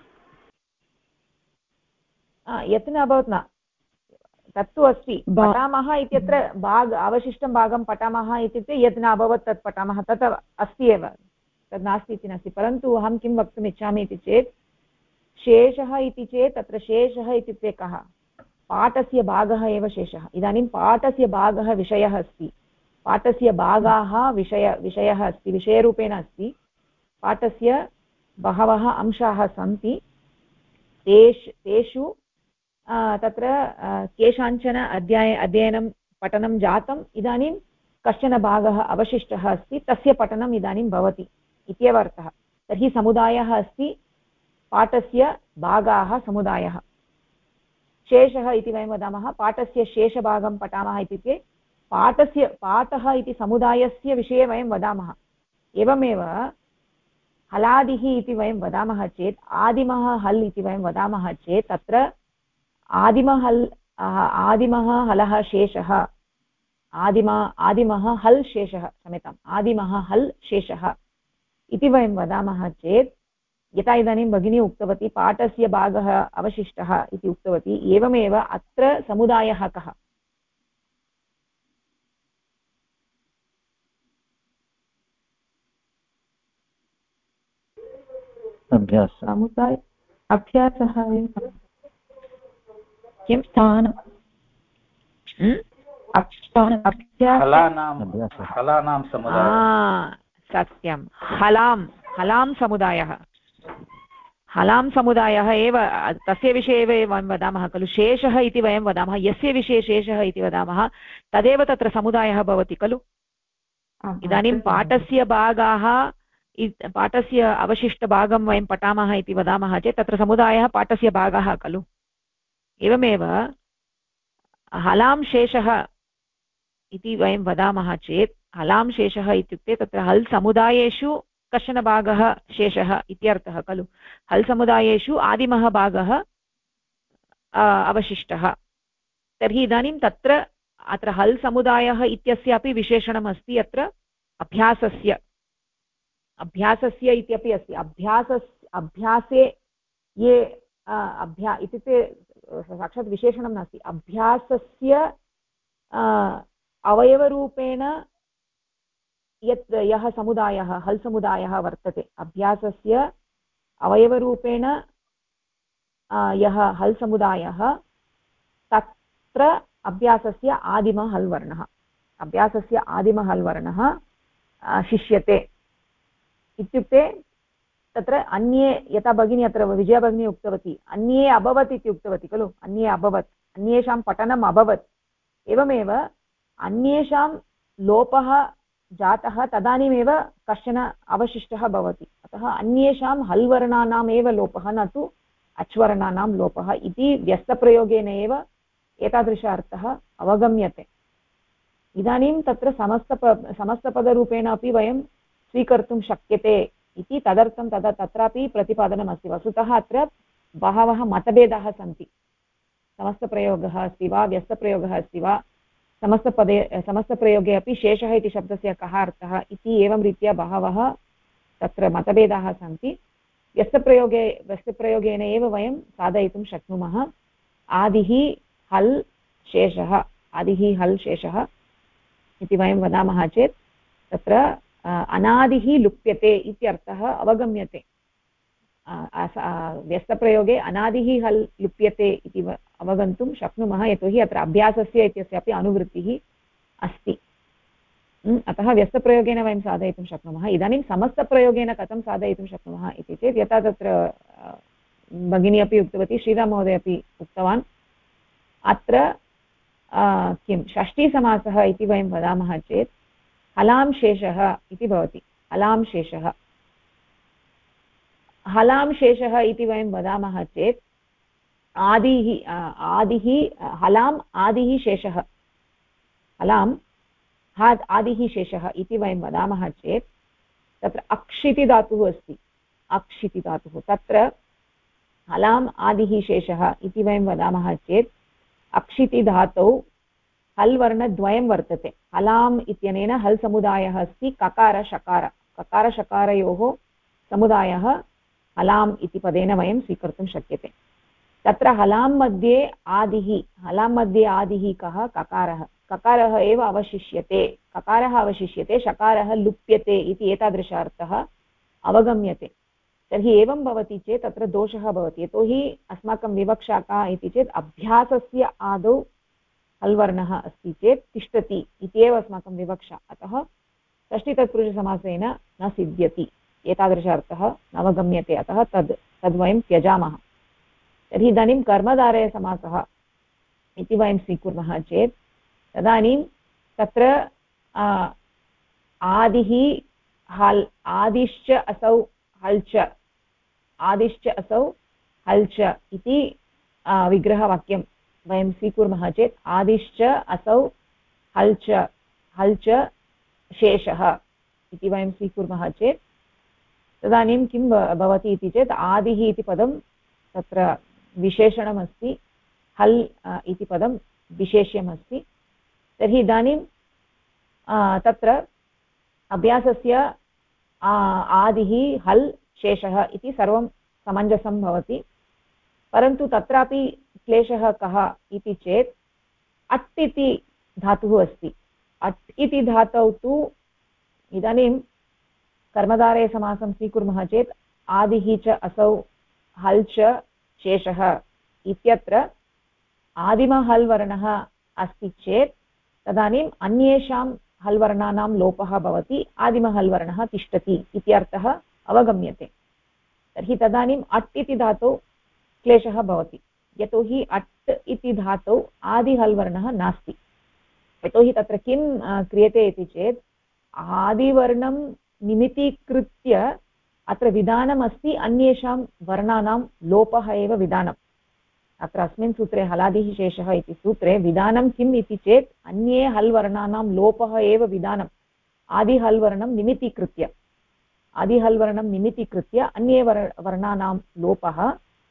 यत् न अभवत् न तत्तु अस्ति पठामः इत्यत्र अवशिष्टं भागं पठामः इत्युक्ते यत् न अभवत् तत् पठामः तत् अस्ति एव तद् नास्ति इति नास्ति परन्तु अहं किं वक्तुम् इच्छामि इति चेत् शेषः इति चेत् तत्र शेषः इत्युक्ते कः पाठस्य भागः एव शेषः इदानीं पाठस्य भागः विषयः अस्ति पाठस्य भागाः विषयः अस्ति विषयरूपेण अस्ति पाठस्य बहवः अंशाः सन्ति तेषु तत्र केषाञ्चन अध्ययनं पठनं जातम् इदानीं कश्चन भागः अवशिष्टः अस्ति तस्य पठनम् इदानीं भवति इत्येव अर्थः तर्हि समुदायः अस्ति पाठस्य भागाः समुदायः शेषः इति वयं वदामः पाठस्य शेषभागं पठामः इत्युक्ते पाठः इति समुदायस्य विषये वयं वदामः एवमेव हलादिः इति वयं वदामः चेत् आदिमः हल् इति वयं वदामः चेत् तत्र आदिमः हलः शेषः आदिमः हल् शेषः क्षम्यताम् आदिमः हल् शेषः इति वयं वदामः चेत् यथा इदानीं भगिनी उक्तवती पाठस्य भागः अवशिष्टः इति उक्तवती एवमेव अत्र समुदायः कः अभ्यासः किं स्थानं सत्यं हलां समुदायः हलां समुदायः एव तस्य विषये एव वयं वदामः खलु शेषः इति वयं वदामः यस्य विषये शेषः इति वदामः तदेव तत्र समुदायः भवति खलु इदानीं पाठस्य भागाः पाठस्य अवशिष्टभागं वयं पठामः इति वदामः चेत् तत्र समुदायः पाठस्य भागः खलु एवमेव हलां शेषः इति वयं वदामः चेत् हलां शेषः इत्युक्ते तत्र हल् समुदायेषु कश्चन भागः शेषः इत्यर्थः खलु हल् समुदायेषु आदिमः भागः अवशिष्टः तर्हि इदानीं तत्र अत्र हल् समुदायः इत्यस्यापि विशेषणम् अस्ति अत्र अभ्यासस्य इत्यपि अस्ति अभ्यासे ये इत्युक्ते साक्षात् विशेषणं नास्ति अभ्यासस्य अवयवरूपेण यः समुदायः हल् समुदायः वर्तते अभ्यासस्य अवयवरूपेण यः हल् समुदायः तत्र अभ्यासस्य आदिमः हल् वर्णः शिष्यते इत्युक्ते तत्र अन्ये यथा भगिनी अत्र विजया भगिनी उक्तवती अन्ये अभवत् इति उक्तवती खलु अन्ये अभवत् अन्येषां पठनम् अभवत् एवमेव अन्येषां लोपः जातः तदानीमेव कश्चन अवशिष्टः भवति अतः अन्येषां हल् वर्णानाम् एव लोपः न तु अच्वर्णानां लोपः इति व्यस्तप्रयोगेन एव एतादृश अर्थः अवगम्यते इदानीं तत्र समस्तपदरूपेण अपि वयं स्वीकर्तुं शक्यते इति तदर्थं तत्रापि प्रतिपादनमस्ति वस्तुतः अत्र बहवः मतभेदाः सन्ति समस्तप्रयोगः अस्ति वा व्यस्तप्रयोगः अस्ति वा समस्तप्रयोगे अपि शेषः इति शब्दस्य कः अर्थः इति एवं रीत्या बहवः तत्र मतभेदाः सन्ति व्यस्तप्रयोगेन एव वयं साधयितुं शक्नुमः आदिः हल् शेषः इति वयं वदामः चेत् तत्र अनादिः लुप्यते इत्यर्थः अवगम्यते व्यस्तप्रयोगे अनादिः हल् लुप्यते इति अवगन्तुं शक्नुमः यतोहि अत्र अभ्यासस्य इत्यस्यापि अनुवृत्तिः अस्ति अतः व्यस्तप्रयोगेन वयं साधयितुं शक्नुमः इदानीं समस्तप्रयोगेन कथं साधयितुं शक्नुमः इति चेत् यथा तत्र भगिनी अपि उक्तवती श्रीराममहोदय अपि उक्तवान् अत्र किं षष्ठीसमासः इति वयं वदामः चेत् हलां शेषः इति भवति। हलां शेषः, हलां शेषः इति वयं वदामः चेत् आदिः हलाम् आदिः शेषः, हलाम् आदिः शेषः इति वयं वदामः चेत् तत्र अक्षिति धातुः अस्ति, अक्षिति धातुः, तत्र हलाम् आदिः शेषः इति वयं वदामः चेत् अक्षिति धातौ हल् वर्णद्वयं वर्तते। हलाम् इत्यनेन हल् समुदायः अस्ति, ककार शकार, ककार शकारयोः समुदायः हलाम् इति पदेन वयं स्वीकर्तुं शक्यते। तत्र हलां मध्ये आदिः, हलां मध्ये आदिः कः? ककारः, ककारः एव अवशिष्यते, ककारः अवशिष्यते, शकारः लुप्यते इति एतादृशार्थः अवगम्यते। तर्हि एवं भवति चेत् तत्र दोषः भवति, यतोहि अस्माकं विवक्षा का इति चेत् अभ्यासस्य आदौ हल्वर्णः अस्ति चेत् तिष्ठति इत्येव अस्माकं विवक्षा, अतः षष्ठीतत्पुरुषसमासेन न सिद्ध्यति, एतादृशार्थः नवगम्यते, अतः तद् वयं त्यजामः। तर्हि इदानीं कर्मधारयसमासः इति वयं स्वीकुर्मः चेत् तदानीं तत्र आदिः हल्, आदिश्च असौ हल् च, आदिश्च असौ हल् च इति विग्रहवाक्यं वयं स्वीकुर्मः चेत् आदिश्च असौ हल् च शेषः इति वयं स्वीकुर्मः चेत् तदानीं किं भवति इति चेत् आदिः इति पदं तत्र विशेषणमस्ति, हल् इति पदं विशेष्यमस्ति। तर्हि इदानीं तत्र अभ्यासस्य आदिः हल् शेषः इति सर्वं समञ्जसं भवति, परन्तु तत्रापि क्लेशः कः इति चेत् अट् इति धातुः अस्ति। अट् इति धातौ तु इदानीं कर्मधारयसमासं स्वीकुर्मः चेत् आदिः च असौ हल् च शेषः इत्यत्र आदिमहल् वर्णः अस्ति चेत् तदानीम् अन्येषां हल् वर्णानां लोपः भवति, आदिमहल् वर्णः तिष्ठति इत्यर्थः अवगम्यते। तर्हि तदानीम् अट् इति धातौ क्लेशः भवति, यतोहि अट् इति धातौ आदिहल् वर्णः नास्ति। यतोहि तत्र किं क्रियते इति चेत् आदिवर्णं निमितीकृत्य अत्र विधानम् अस्ति, अन्येषां वर्णानां लोपः एव विधानम्। अत्र अस्मिन् सूत्रे हलादिः शेषः इति सूत्रे विधानं किम् इति चेत् अन्ये हल् वर्णानां लोपः एव विधानम्। आदिहल् वर्णं निमितीकृत्य, आदिहल् वर्णं निमितीकृत्य अन्ये वर्णानां लोपः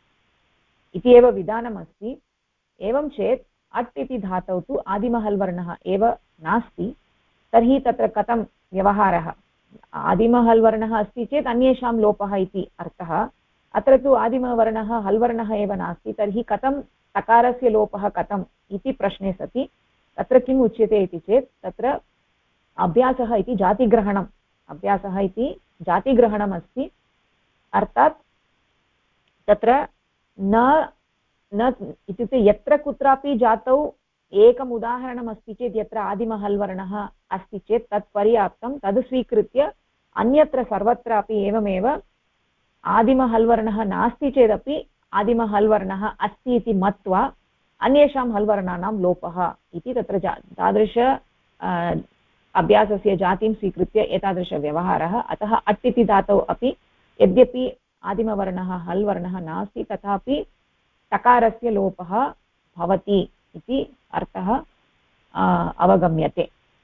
इति एव विधानमस्ति। एवं चेत् अट् इति धातौ तु आदिमहल् वर्णः एव नास्ति, तर्हि तत्र कथं व्यवहारः? आदिमहल् वर्णः अस्ति चेत् अन्येषां लोपः इति अर्थः, अत्र तु आदिमवर्णः हल् वर्णः एव नास्ति, तर्हि कथं तकारस्य लोपः कथम् इति प्रश्ने सति तत्र किम् उच्यते इति चेत् तत्र अभ्यासः इति जातिग्रहणम्, अभ्यासः इति जातिग्रहणम् अस्ति। अर्थात् तत्र न इत्युक्ते यत्र कुत्रापि जातौ एकम् उदाहरणम् अस्ति चेत् यत्र आदिमहल् वर्णः अस्ति चेत् तत् पर्याप्तं, तद् स्वीकृत्य अन्यत्र सर्वत्रापि एवमेव आदिमहल् वर्णः नास्ति चेदपि आदिमहल् वर्णः अस्ति इति मत्वा अन्येषां हल् वर्णानां लोपः इति तत्र तादृश अभ्यासस्य जातिं स्वीकृत्य एतादृशव्यवहारः। अतः अट् इति धातौ अपि यद्यपि आदिमवर्णः हल् वर्णः नास्ति तथापि तकारस्य लोपः भवति इति अर्थः अवगम्यते।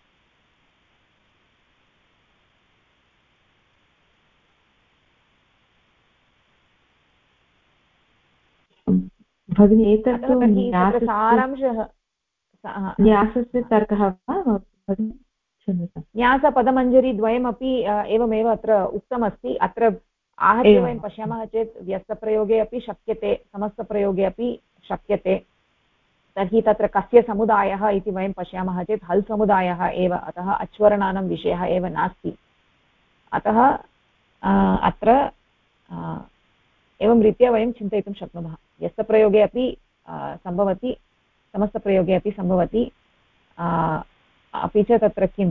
भगिनी एतत् सारांशः न्यासस्य तर्कः वा भगिनी? क्षम्यतां, न्यासपदमञ्जरी द्वयमपि एवमेव अत्र उक्तमस्ति। अत्र आहत्य वयं पश्यामः चेत् व्यस्तप्रयोगे अपि शक्यते, समस्तप्रयोगे अपि शक्यते। तर्हि तत्र कस्य समुदायः इति वयं पश्यामः चेत् हल् समुदायः एव, अतः अच्वर्णानां विषयः एव नास्ति। अतः अत्र एवं रीत्या वयं चिन्तयितुं शक्नुमः। व्यस्तप्रयोगे अपि सम्भवति, समस्तप्रयोगे अपि सम्भवति। अपि च तत्र किं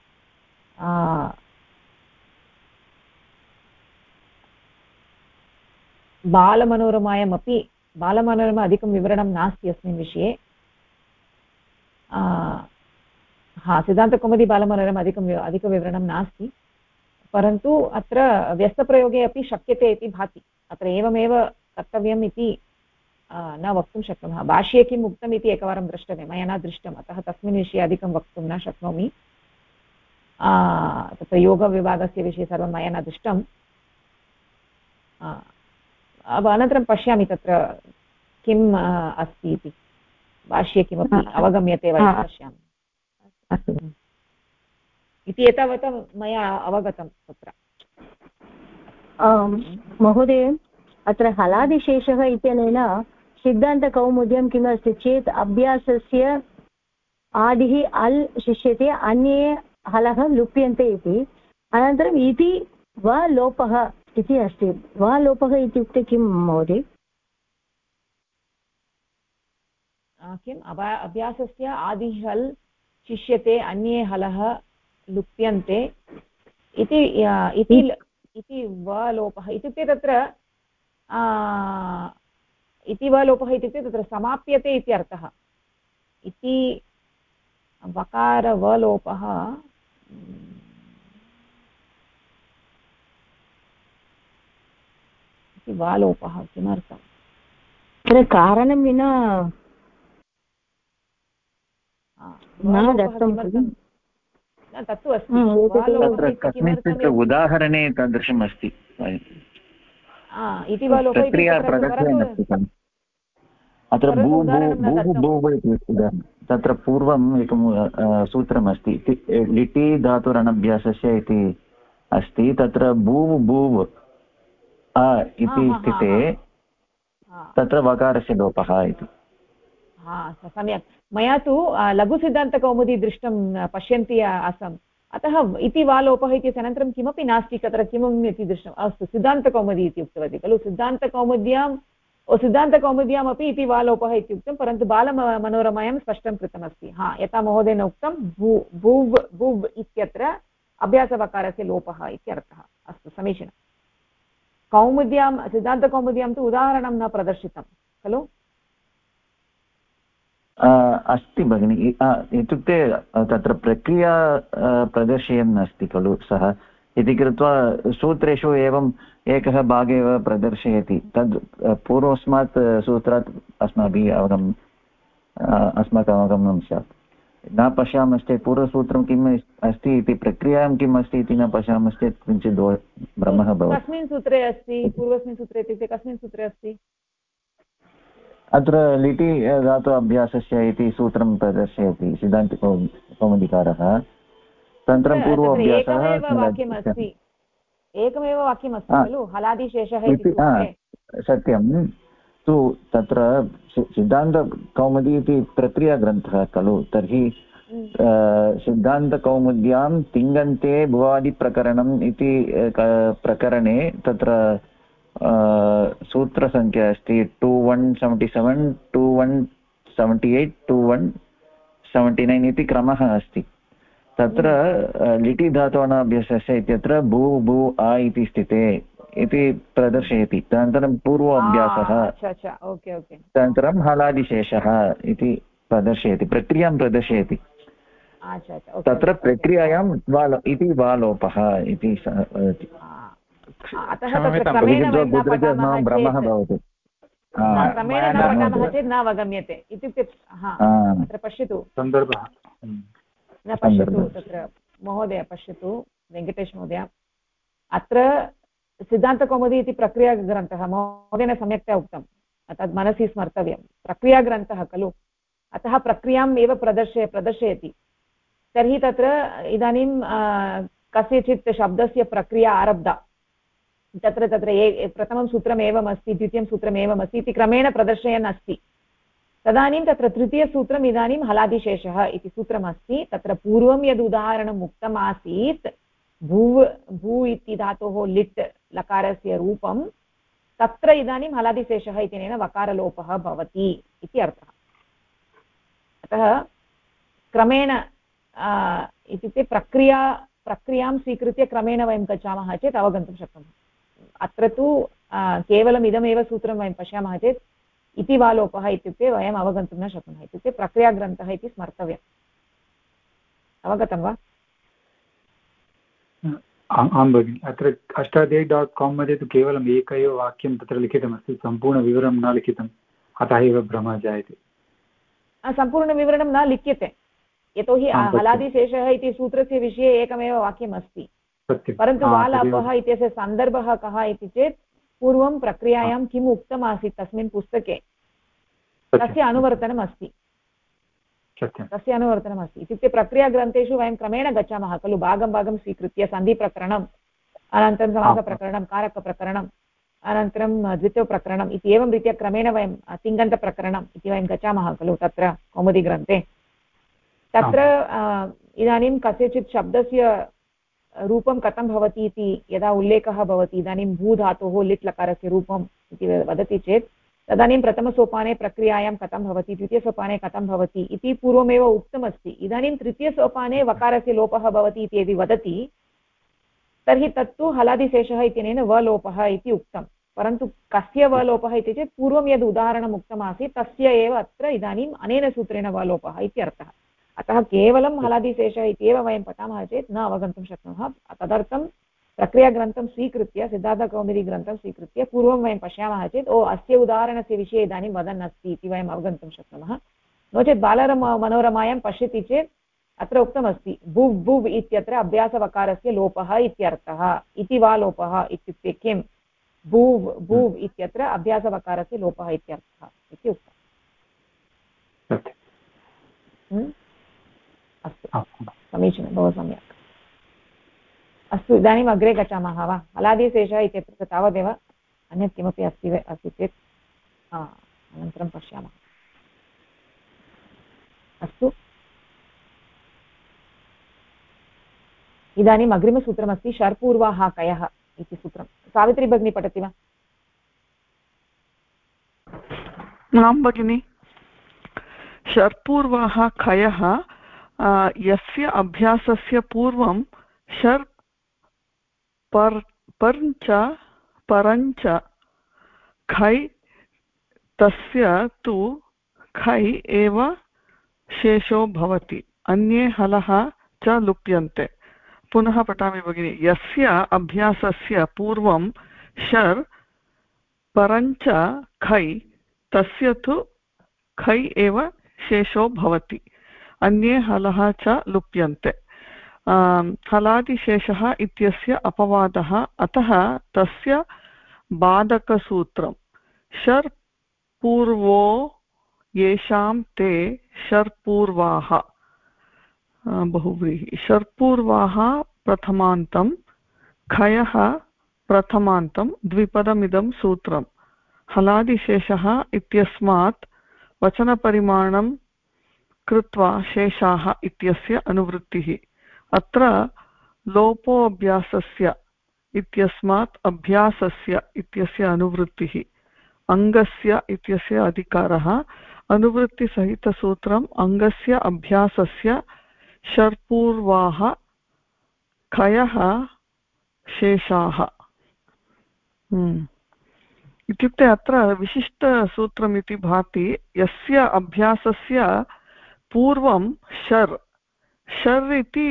बालमनोरमायामपि, बालमनोरमा अधिकं विवरणं नास्ति अस्मिन् विषये। हा सिद्धान्तकौमुदी बालमनोरम अधिकविवरणं नास्ति, परन्तु अत्र व्यस्तप्रयोगे अपि शक्यते इति भाति। अत्र एवमेव कर्तव्यम् इति न वक्तुं शक्नुमः। भाष्ये किम् उक्तम् इति एकवारं द्रष्टव्यं, मया न दृष्टम्, अतः तस्मिन् विषये अधिकं वक्तुं न शक्नोमि। तत्र योगविभागस्य विषये सर्वं मया न दृष्टम्। अनन्तरं पश्यामि तत्र किम् अस्ति इति, भाष्ये किमपि अवगम्यते वा इति पश्यामि। अस्तु इति एतावता मया अवगतं तत्र। महोदय, अत्र हलादिशेषः इत्यनेन सिद्धान्तकौमुद्यं किमस्ति चेत् अभ्यासस्य आदिः अल् शिष्यते, अन्ये हलः लुप्यन्ते इति। अनन्तरम् इति वा लोपः इति अस्ति। वा लोपः इत्युक्ते किं महोदय? किम् अभ्यासस्य आदिः हल् शिष्यते, अन्ये हलः लुप्यन्ते इति वलोपः इत्युक्ते तत्र इति वलोपः इत्युक्ते तत्र समाप्यते इति अर्थः। इति वकारवलोपः इति वालोपः किमर्थम्? तत्र कारणं विना न दत्तं। तत्तु अस्ति, कस्मिंश्चित् उदाहरणे तादृशम् अस्ति। इति वा लोपः इति अत्र तत्र पूर्वम् एकं सूत्रमस्ति, लिटि धातुरणभ्यासस्य इति अस्ति। तत्र भूव् भूव् इति स्थिते तत्र वकारस्य लोपः इति। सम्यक्। मया तु लघुसिद्धान्तकौमुदी दृष्टं पश्यन्ती आसम्, अतः इति वा लोपः इति अनन्तरं किमपि नास्ति, तत्र किमम् इति दृष्टम्। अस्तु, सिद्धान्तकौमुदी इति उक्तवती खलु। सिद्धान्तकौमुद्यामपि इति वा लोपः इत्युक्तं, परन्तु बालमनोरमायां स्पष्टं कृतमस्ति। यथा महोदयेन उक्तं भुव् भुव् इत्यत्र अभ्यासवकारस्य लोपः इति अर्थः। अस्तु, समीचीनं। कौमुद्यां सिद्धान्तकौमुद्यां तु उदाहरणं न प्रदर्शितं खलु। अस्ति भगिनि, इत्युक्ते तत्र प्रक्रिया प्रदर्शयन् अस्ति खलु सः, इति कृत्वा सूत्रेषु एवम् एकः भागे एव प्रदर्शयति। तद् पूर्वस्मात् सूत्रात् अस्माकम् अवगमनं स्यात्। न पश्यामश्चेत् पूर्वसूत्रं किम् अस्ति इति, प्रक्रियां किम् अस्ति इति न पश्यामश्चेत् किञ्चित् भ्रमः भवति। कस्मिन् सूत्रे अस्ति? पूर्वस्मिन् सूत्रे इत्युक्ते कस्मिन् सूत्रे अस्ति? अत्र लिटि धातु अभ्यासस्य इति सूत्रं प्रदर्शयति सिद्धान्तकौमुदीकारः। तदनन्तरं पूर्वाभ्यासः एकमेव वाक्यमस्ति खलु, हलादिशेषः इति। सत्यं तु तत्र सिद्धान्तकौमुदी इति प्रक्रियाग्रन्थः खलु। तर्हि सिद्धान्तकौमुद्यां तिङन्ते भुवादिप्रकरणम् इति प्रकरणे तत्र सूत्रसङ्ख्या अस्ति 2177, 2178, 2179 इति क्रमः अस्ति। तत्र लिटि धातोनाभ्यासस्य इत्यत्र भू भू आ इति स्थिते इति प्रदर्शयति। तदनन्तरं पूर्वाभ्यासः, तदनन्तरं हलादिशेषः इति प्रदर्शयति, प्रक्रियां प्रदर्शयति। तत्र प्रक्रियायां इति वालोपः इति वदति। भ्रमः भवति। क्रमेण न पठामः चेत् न अवगम्यते इत्युक्ते अत्र पश्यतु सन्दर्भः न पश्यतु, तत्र महोदय पश्यतु, वेङ्कटेश महोदय, अत्र सिद्धान्तकौमुदी इति प्रक्रियाग्रन्थः महोदयेन सम्यक्तया उक्तं, तद् मनसि स्मर्तव्यं। प्रक्रियाग्रन्थः खलु, अतः प्रक्रियाम् एव प्रदर्शयति। तर्हि तत्र इदानीं कस्यचित् शब्दस्य प्रक्रिया आरब्धा, तत्र प्रथमं सूत्रम् एवमस्ति, द्वितीयं सूत्रम् एवमस्ति इति क्रमेण प्रदर्शयन् अस्ति। तदानीं तत्र तृतीयसूत्रम् इदानीं हलादिशेषः इति सूत्रमस्ति। तत्र पूर्वं यद् उदाहरणम् उक्तम् आसीत्, भू इति धातोः लिट् लकारस्य रूपं, तत्र इदानीं हलादिशेषः इत्यनेन वकारलोपः भवति इति अर्थः। अतः क्रमेण इत्युक्ते प्रक्रियां स्वीकृत्य क्रमेण वयं गच्छामः चेत् अवगन्तुं शक्नुमः। अत्र तु केवलम् इदमेव सूत्रं वयं पश्यामः चेत् इति वा लोपः इत्युक्ते वयम् अवगन्तुं न शक्नुमः, इत्युक्ते प्रक्रियाग्रन्थः इति स्मर्तव्यम्। अवगतं वा? आं भगिनि, अत्र अष्टाध्यायी.com मध्ये तु केवलम् एक एव वाक्यं तत्र लिखितमस्ति, सम्पूर्णविवरणं न लिखितम्, अतः एव भ्रमः जायते। सम्पूर्णविवरणं न लिख्यते, यतोहि हलादिशेषः इति सूत्रस्य विषये एकमेव वाक्यम् अस्ति। परन्तु वालापः इत्यस्य सन्दर्भः कः इति चेत् पूर्वं प्रक्रियायां किम् उक्तमासीत् तस्मिन् पुस्तके तस्य अनुवर्तनम् अस्ति। तस्य अनुवर्तनमस्ति इत्युक्ते प्रक्रियाग्रन्थेषु वयं क्रमेण गच्छामः खलु, भागं भागं स्वीकृत्य सन्धिप्रकरणम्, अनन्तरं समासप्रकरणं, कारकप्रकरणम्, अनन्तरं द्वितीयप्रकरणम् इति एवं रीत्या क्रमेण वयं तिङन्तप्रकरणम् इति वयं गच्छामः खलु तत्र कौमुदीग्रन्थे। तत्र इदानीं कस्यचित् शब्दस्य रूपं कथं भवति इति यदा उल्लेखः भवति, इदानीं भूधातोः लिट् लकारस्य रूपम् इति वदति चेत् तदानीं प्रथमसोपाने प्रक्रियायां कथं भवति, द्वितीयसोपाने कथं भवति इति पूर्वमेव उक्तमस्ति। इदानीं तृतीयसोपाने वकारस्य लोपः भवति इति यदि वदति तर्हि तत्तु हलादिशेषः इत्यनेन वलोपः इति उक्तं। परन्तु कस्य वलोपः इति चेत् पूर्वं यद् उदाहरणम् उक्तमासीत् तस्य एव अत्र इदानीम् अनेन सूत्रेण वलोपः इत्यर्थः। अतः केवलं हलादिशेषः इत्येव वयं पठामः चेत् न अवगन्तुं शक्नुमः। तदर्थं प्रक्रियाग्रन्थं स्वीकृत्य, सिद्धान्तकौमुदीग्रन्थं स्वीकृत्य पूर्वं वयं पश्यामः चेत् अस्य उदाहरणस्य विषये इदानीं वदन् अस्ति इति वयम् अवगन्तुं शक्नुमः। नो चेत् बालरमनोरमायां पश्यति चेत् अत्र उक्तमस्ति भुव् भुव् इत्यत्र अभ्यासवकारस्य लोपः इत्यर्थः इति वा लोपः इत्युक्ते किं, भुव् भुव् इत्यत्र अभ्यासवकारस्य लोपः इत्यर्थः इति उक्तम्। अस्तु, समीचीनं, बहु सम्यक्। अस्तु, इदानीम् अग्रे गच्छामः वा? हलादिशेषः इत्यत्र तावदेव, अन्यत् किमपि अस्ति चेत् अनन्तरं पश्यामः। अस्तु, इदानीम् अग्रिमसूत्रमस्ति शर्पूर्वाः कयः इति सूत्रं। सावित्री भगिनी पठति वा? आं भगिनि। शर्पूर्वाः खयः यस्य अभ्यासस्य पूर्वं शर् पर्ञ्च परञ्च खै तस्य तु खै एव शेषो भवति, अन्ये हलः च लुप्यन्ते। पुनः पठामि भगिनि। यस्य अभ्यासस्य पूर्वं शर् परञ्च खै तस्य तु खै एव शेषो भवति, अन्ये हलः च लुप्यन्ते। हलादिशेषः इत्यस्य अपवादः, अतः तस्य बाधकसूत्रं शर् पूर्वो येषां ते शर्पूर्वाः, बहुव्रीहि, शर्पूर्वाः प्रथमान्तं खयः प्रथमान्तं द्विपदमिदं सूत्रं। हलादिशेषः इत्यस्मात् वचनपरिमाणं कृत्वा शेषाः इत्यस्य अनुवृत्तिः। अत्र लोपोऽभ्यासस्य इत्यस्मात् अभ्यासस्य इत्यस्य अनुवृत्तिः, अङ्गस्य इत्यस्य अधिकारः, अनुवृत्तिसहितसूत्रम् अङ्गस्य अभ्यासस्य शर्पूर्वाः खयः शेषाः। इत्युक्ते अत्र विशिष्टसूत्रमिति भाति। यस्य अभ्यासस्य पूर्वं शर् इति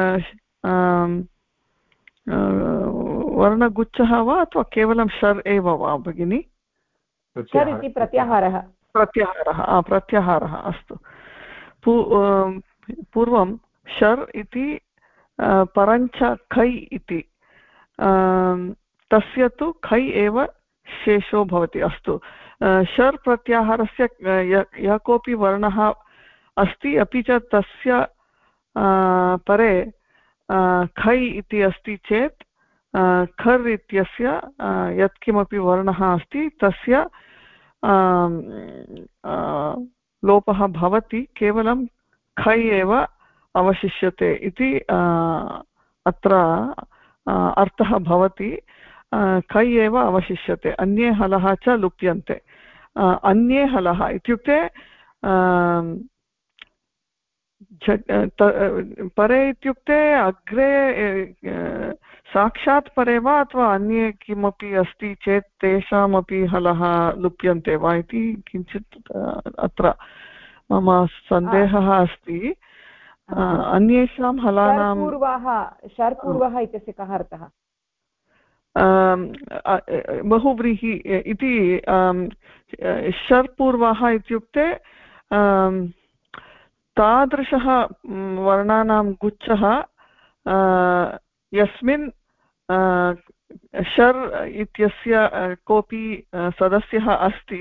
वर्णगुच्छः वा अथवा केवलं शर् एव वा भगिनि? शर् इति प्रत्याहारः। प्रत्याहारः, अस्तु। पूर्वं शर् इति परञ्च खै इति, तस्य तु खै एव शेषो भवति। अस्तु, शर् प्रत्याहारस्य यः कोऽपि वर्णः अस्ति, अपि च तस्य परे खै इति अस्ति चेत् खर् इत्यस्य यत्किमपि वर्णः अस्ति तस्य लोपः भवति, केवलं खै एव अवशिष्यते इति अत्र अर्थः भवति। खै एव अवशिष्यते, अन्ये हलः च लुप्यन्ते। अन्ये हलः इत्युक्ते परे इत्युक्ते अग्रे साक्षात् परे वा अथवा अन्ये किमपि अस्ति चेत् तेषामपि हलः लुप्यन्ते वा इति किञ्चित् अत्र मम सन्देहः अस्ति। अन्येषां हलानां शर्पूर्वः इत्यस्य कः अर्थः? बहुव्रीहि इति शर्पूर्वः इत्युक्ते तादृशः वर्णानां गुच्छः यस्मिन् शर् इत्यस्य कोऽपि सदस्यः अस्ति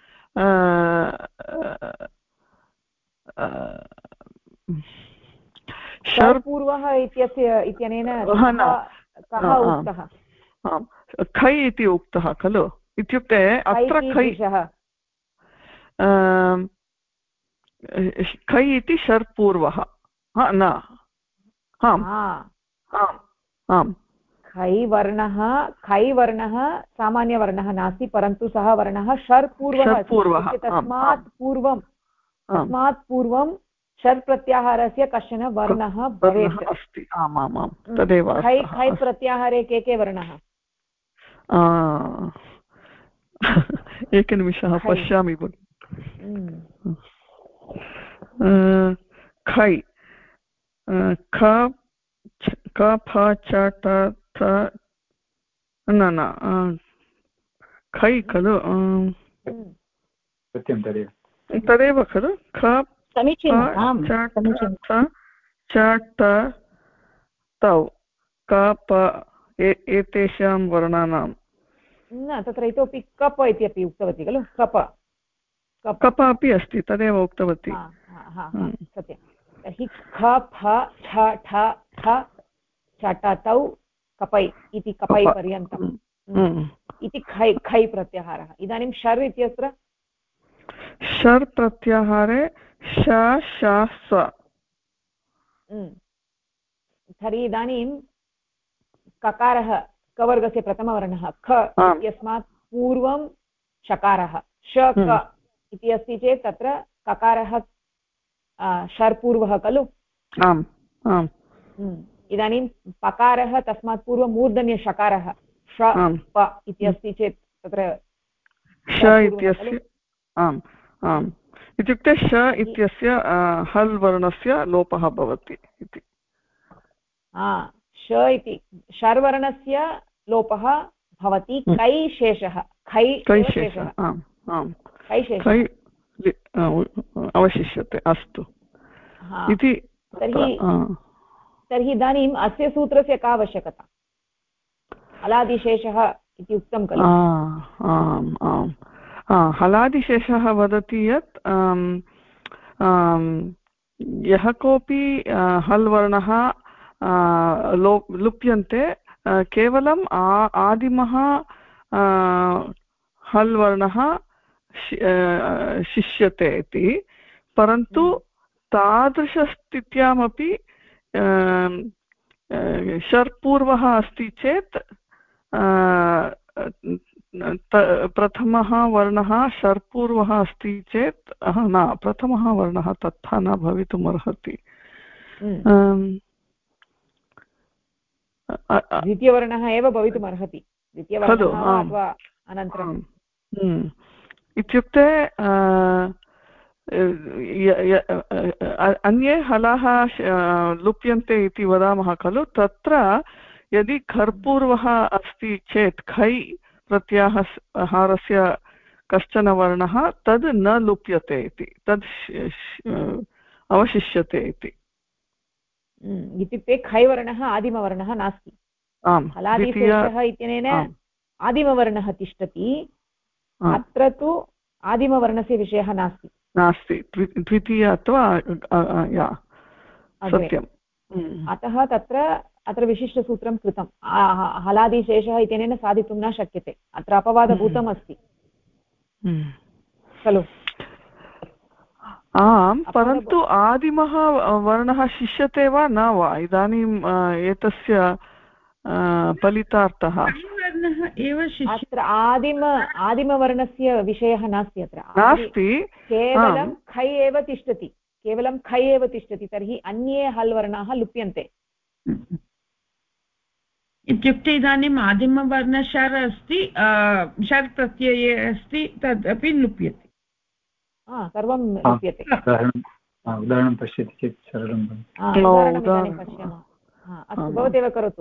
शर्पूर्वः इत्यनेन कः उक्तः? खै इति उक्तः खलु इत्युक्ते अत्र खै इति शर्पूर्वः न खै वर्णः सामान्यवर्णः नास्ति परन्तु सः वर्णः शर्पूर्वः तस्मात् पूर्वं शर् प्रत्याहारस्य कश्चन वर्णः भवेत् अस्ति। आमामां तदेव खै प्रत्याहारे के वर्णः? एकनिमिषः पश्यामि खै ख क फ च ट थ न खै खलु तदेव खलु ख च ट तौ क प एतेषां वर्णानां न तत्र इतोपि कप इत्यपि उक्तवती खलु कप अपि अस्ति तदेव उक्तवती सत्यं तर्हि ख फ छ ठ थ चटतौ कपै इति कपै पर्यन्तम् इति खै प्रत्याहारः। इदानीं शर् इत्यत्र शर् प्रत्याहारे श श स तर्हि इदानीं ककारः कवर्गस्य प्रथमवर्णः ख इत्यस्मात् पूर्वं शकारः श क इति अस्ति चेत् तत्र ककारः शर्पूर्वः खलु? आम् आम्। इदानीं पकारः तस्मात् पूर्वं मूर्धन्यशकारः श प इति अस्ति चेत् तत्र श इत्यस्य आम् आम् इत्युक्ते श इत्यस्य हल् वर्णस्य लोपः भवति इति। श इति शर्वर्णस्य लोपः भवति कै शेषः अवशिष्यते अस्तु इति। तर्हि इदानीम् अस्य सूत्रस्य का आवश्यकता? हलादिशेषः इति उक्तं खलु? आम् आम् हलादिशेषः वदति यत् यः कोऽपि हल् वर्णः लुप्यन्ते केवलम् आदिमः हल् वर्णः शिष्यते इति, परन्तु तादृशस्थित्यामपि शर्पूर्वः अस्ति चेत् प्रथमः वर्णः शर्पूर्वः अस्ति चेत् न प्रथमः वर्णः तथा न भवितुम् अर्हति। द्वितीयवर्णः एव भवितुम् अर्हति अथवा अनन्तरम् इत्युक्ते अन्ये हलाः लुप्यन्ते इति वदामः खलु, तत्र यदि खर्पूर्वः अस्ति चेत् खै प्रत्याहारस्य कश्चन वर्णः तद् न लुप्यते इति, तद् अवशिष्यते इति। इत्युक्ते खै वर्णः आदिमवर्णः नास्ति। हलादिशेषः इत्यनेन आदिमवर्णः तिष्ठति, अत्र तु आदिमवर्णस्य विषयः नास्ति द्वितीय अथवा सत्यम्। अतः अत्र विशिष्टसूत्रं कृतं। हलादिशेषः इत्यनेन साधितुं न शक्यते, अत्र अपवादभूतम् अस्ति खलु? आम्, परन्तु आदिमः वर्णः शिष्यते वा न वा इदानीम् एतस्य फलितार्थः? अत्र आदिमवर्णस्य विषयः नास्ति, अत्र केवलं खै एव तिष्ठति, तर्हि अन्ये हल् वर्णाः लुप्यन्ते। इत्युक्ते इदानीम् आदिमवर्ण शर् अस्ति, शर् प्रत्यये अस्ति, तदपि लुप्यते, सर्वं लुप्यते। उदाहरणं पश्यति चेत् सरलं पश्यामः। अस्तु भवत्येव करोतु।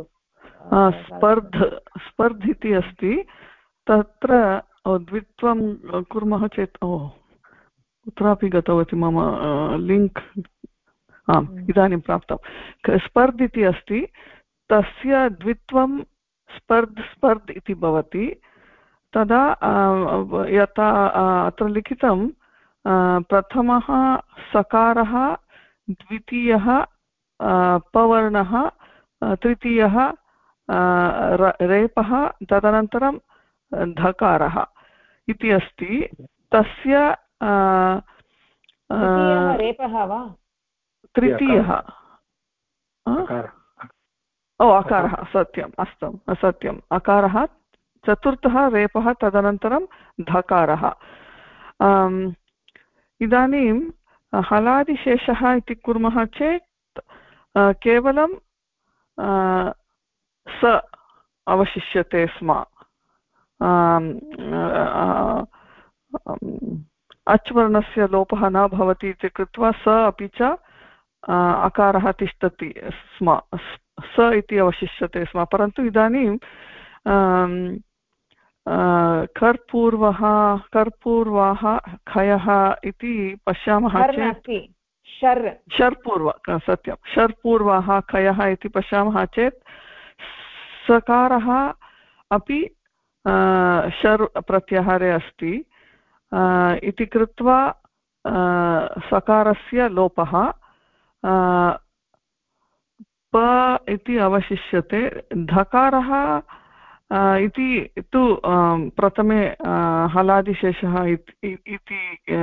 स्पर्ध इति अस्ति तत्र द्वित्वं कुर्मः चेत् कुत्रापि गतवती मम लिङ्क् आम् इदानीं प्राप्तं। स्पर्ध इति अस्ति तस्य द्वित्वं स्पर्ध इति भवति। तदा यथा अत्र लिखितं प्रथमः सकारः द्वितीयः पवर्णः तृतीयः रेपः तदनन्तरं धकारः इति अस्ति। तस्य रेपः वा तृतीयः अकारः सत्यम् अस्तु सत्यम् अकारः चतुर्थः रेपः तदनन्तरं धकारः। इदानीं हलादिशेषः इति कुर्मः चेत् केवलं स अवशिष्यते स्म। अच् वर्णस्य लोपः न भवति इति कृत्वा स अपि च अकारः तिष्ठति स्म स इति अवशिष्यते स्म। परन्तु इदानीं कर्पूर्वाः खयः इति पश्यामः चेत् शर्पूर्व सत्यं शर्पूर्वाः खयः इति पश्यामः चेत् सकारः अपि शर् प्रत्याहारे अस्ति इति कृत्वा सकारस्य लोपः प इति अवशिष्यते। धकारः इति तु प्रथमे हलादिशेषः इति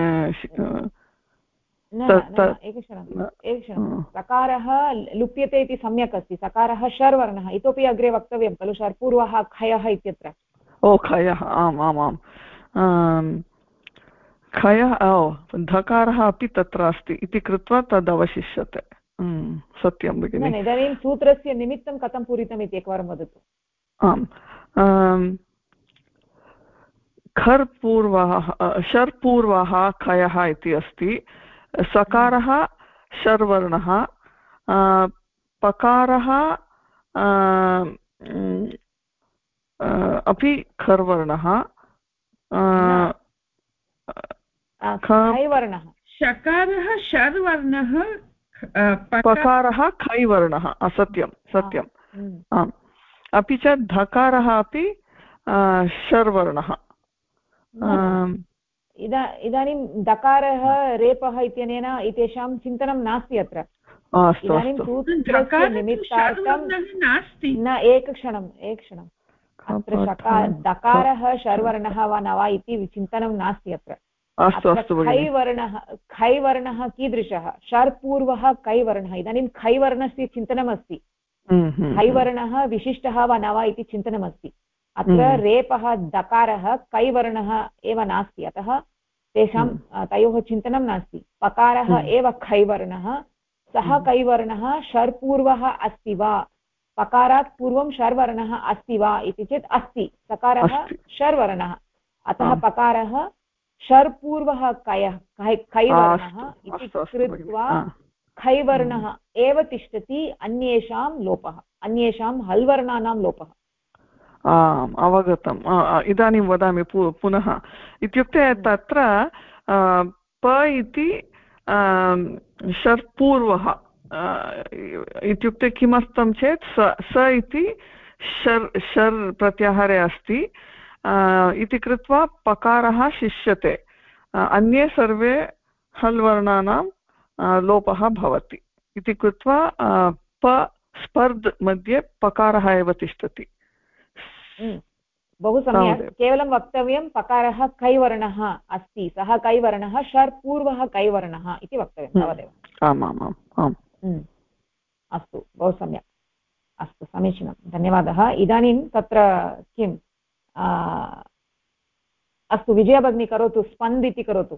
एकक्षणं सकारः लुप्यते इति सम्यक् अस्ति। सकारः शर्वर्णः इतोपि अग्रे वक्तव्यं खलु शर्पूर्वः खयः इत्यत्र। खयः आम् आम् आम् खयः धकारः अपि तत्र अस्ति इति कृत्वा तदवशिष्यते। सत्यं भगिनि। इदानीं सूत्रस्य निमित्तं कथं पूरितम् इति एकवारं वदतु। आम् शर्पूर्वः खयः इति अस्ति। सकारः शर्वर्णः पकारः अपि खर्वर्णः शकारः शर्वर्णः पकारः खैवर्णः सत्यं सत्यम् आम् अपि च धकारः अपि शर्वर्णः। इदानीं दकारः रेपः इत्यनेन एतेषां चिन्तनं नास्ति अत्र। इदानीं सूत्रस्य निमित्तार्थं नास्ति न एकक्षणम् अत्र दकारः शर्वर्णः वा न वा इति चिन्तनं नास्ति अत्र। खैवर्णः कीदृशः शर्पूर्वः कैवर्णः। इदानीं खैवर्णस्य चिन्तनमस्ति। खैवर्णः विशिष्टः वा न वा इति चिन्तनमस्ति। अत्र रेपः दकारः कैवर्णः एव नास्ति अतः तेषां तयोः चिन्तनं नास्ति। पकारः एव खैवर्णः सः कैवर्णः शर्पूर्वः अस्ति वा पकारात् पूर्वं शर्वर्णः अस्ति वा इति चेत् अस्ति। सकारः शर्वर्णः अतः पकारः शर्पूर्वः कैवर्णः इति कृत्वा खैवर्णः एव तिष्ठति। अन्येषां लोपः अन्येषां हल्वर्णानां लोपः। आम् अवगतम्। इदानीं वदामि पुनः इत्युक्ते तत्र प इति शर्पूर्वः इत्युक्ते किमर्थं चेत् स इति शर् प्रत्याहारे अस्ति इति कृत्वा पकारः शिष्यते। अन्ये सर्वे हल् वर्णानां लोपः भवति इति कृत्वा प स्पर्ध मध्ये पकारः एव तिष्ठति। बहु सम्यक्। केवलं वक्तव्यं पकारः कैवर्णः अस्ति सः कैवर्णः शर्पूर्वः कैवर्णः इति वक्तव्यं तावदेव। आम् आम् आम् आम् अस्तु बहु सम्यक्। अस्तु समीचीनं धन्यवादः। इदानीं तत्र किम् अस्तु विजया भगिनी करोतु स्पन्द् इति करोतु।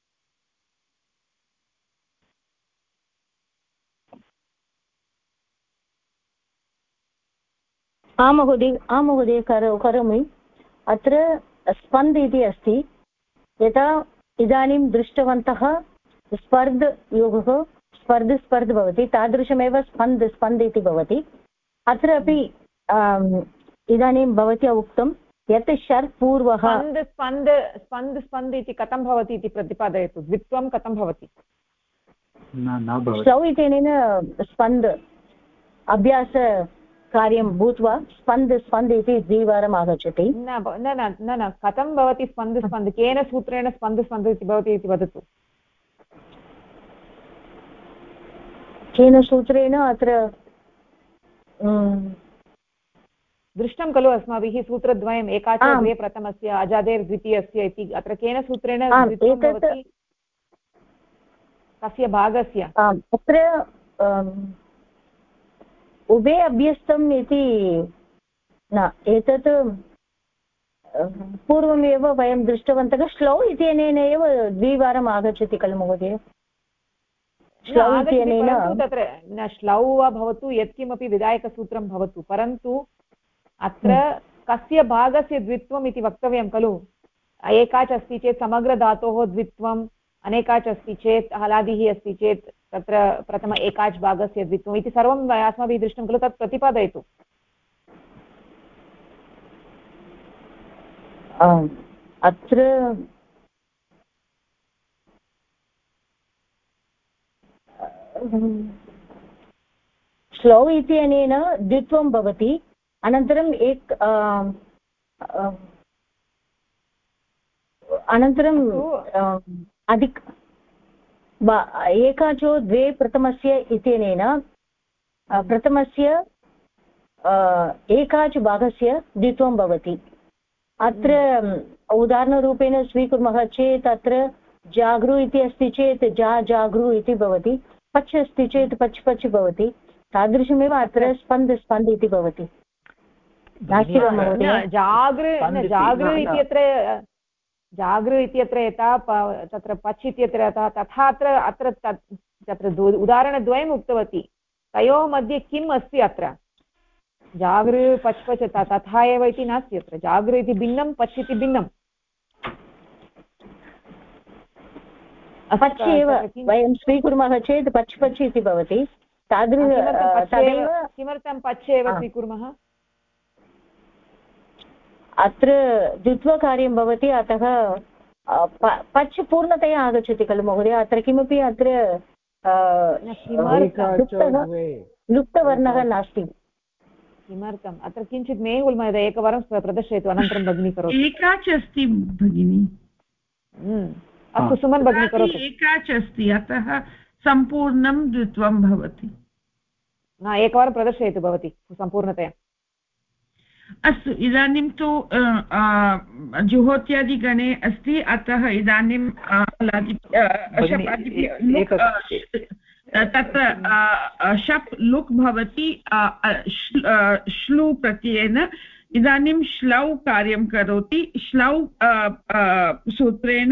आं महोदय करोमि। अत्र स्पन्द् इति अस्ति। यथा इदानीं दृष्टवन्तः स्पर्ध योगः स्पर्ध स्पर्ध भवति तादृशमेव स्पन्द् स्पन्द् इति भवति अत्र अपि इदानीं भवत्या उक्तं यत् शर् पूर्वः स्पन्द् स्पन्द् स्पन्द् इति कथं भवति इति प्रतिपादयतु द्वित्वं कथं भवति श्लौ इत्यनेन स्पन्द् अभ्यासकार्यं भूत्वा स्पन्द् स्पन्द् इति द्विवारम् आगच्छति न न न न कथं भवति स्पन्द् स्पन्द् केन सूत्रेण स्पन्द् स्पन्द् इति भवति इति वदतु केन सूत्रेण अत्र दृष्टं खलु अस्माभिः सूत्रद्वयम् एकाच द्वे प्रथमस्य अजादेर् द्वितीयस्य इति अत्र केन सूत्रेण कस्य भागस्य अत्र उभे अभ्यस्तम् इति न एतत् पूर्वमेव वयं दृष्टवन्तः श्लौ इत्यनेन एव द्विवारम् आगच्छति खलु महोदय तत्र न श्लौ वा भवतु यत्किमपि विधायकसूत्रं भवतु परन्तु अत्र कस्य भागस्य द्वित्वम् इति वक्तव्यं खलु एकाच् अस्ति चेत् समग्रधातोः द्वित्वम् अनेकाच् अस्ति चेत् हलादिः अस्ति चेत् तत्र प्रथम एकाच् भागस्य द्वित्वम् इति सर्वम् अस्माभिः दृष्टं खलु तत् प्रतिपादयतु अत्र श्लौ इत्यनेन द्वित्वं भवति अनन्तरम् अनन्तरम् अधिक एकाचो द्वे प्रथमस्य इत्यनेन प्रथमस्य एकाच् भागस्य द्वित्वं भवति अत्र उदाहरणरूपेण स्वीकुर्मः चेत् अत्र जागृ इति अस्ति चेत् जागृ इति भवति पच् अस्ति चेत् पच् पच् भवति तादृशमेव अत्र स्पन्द् स्पन्द् इति भवति नास्ति वा महोदय जागृ इत्यत्र यथा तत्र पच् इत्यत्र यथा तथा अत्र तत्र उदाहरणद्वयम् उक्तवती तयोः मध्ये किम् अस्ति अत्र जागृ पच् पच् तथा एव इति नास्ति अत्र जागृ इति भिन्नं पच् इति भिन्नं पच् एव वयं स्वीकुर्मः चेत् पच् पच् इति भवति किमर्थं पच् एव स्वीकुर्मः अत्र द्वित्वकार्यं भवति अतः पच् पूर्णतया आगच्छति खलु महोदय अत्र किमपि अत्र लुप्तवर्णः नास्ति किमर्थम् अत्र किञ्चित् मे महोदय एकवारं प्रदर्शयतु अनन्तरं भगिनी करोतु एकाच् अस्ति भगिनी अस्तु सुमन् भगिनी करोतु एकाच् अस्ति अतः सम्पूर्णं द्वित्वं भवति एकवारं प्रदर्शयतु भवती सम्पूर्णतया अस्तु इदानीं तु जुहोत्यादिगणे अस्ति अतः इदानीं तत्र शप् लुक् भवति श्लू प्रत्ययेन इदानीं श्लौ कार्यं करोति श्लौ सूत्रेण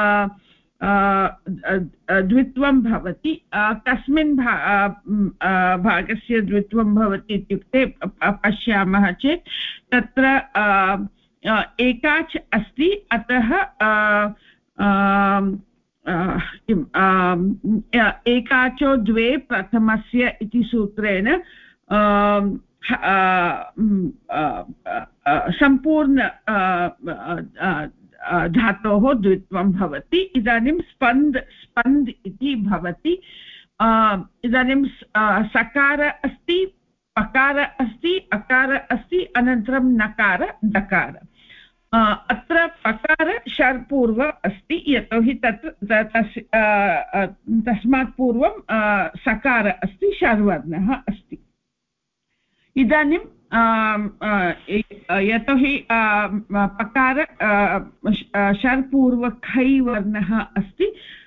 द्वित्वं भवति कस्मिन् भागस्य द्वित्वं भवति इत्युक्ते पश्यामः चेत् तत्र एकाच् अस्ति अतः एकाचो द्वे प्रथमस्य इति सूत्रेण सम्पूर्ण धातोः द्वित्वं भवति इदानीं स्पन्द् इति भवति इदानीं सकार अस्ति पकार अस्ति अकार अस्ति अनन्तरं नकार दकार अत्र पकार शर्पूर्व अस्ति यतोहि तस्मात् पूर्वं सकार अस्ति शर्वर्णः अस्ति इदानीं यतोहि पकार शर्पूर्वखै वर्णः अस्ति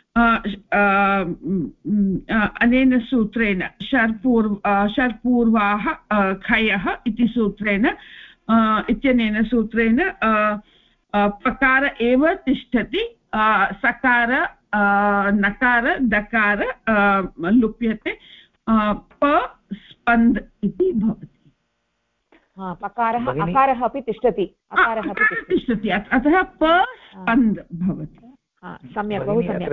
अनेन सूत्रेण शर्पूर्वाः खयः इति सूत्रेण इत्यनेन सूत्रेण पकार एव तिष्ठति सकार नकार दकार लुप्यते प स्पन्द् इति भवति पकारः अकारः अपि तिष्ठति अतः प स्पन्द् भवति सम्यक्, बहु सम्यक्।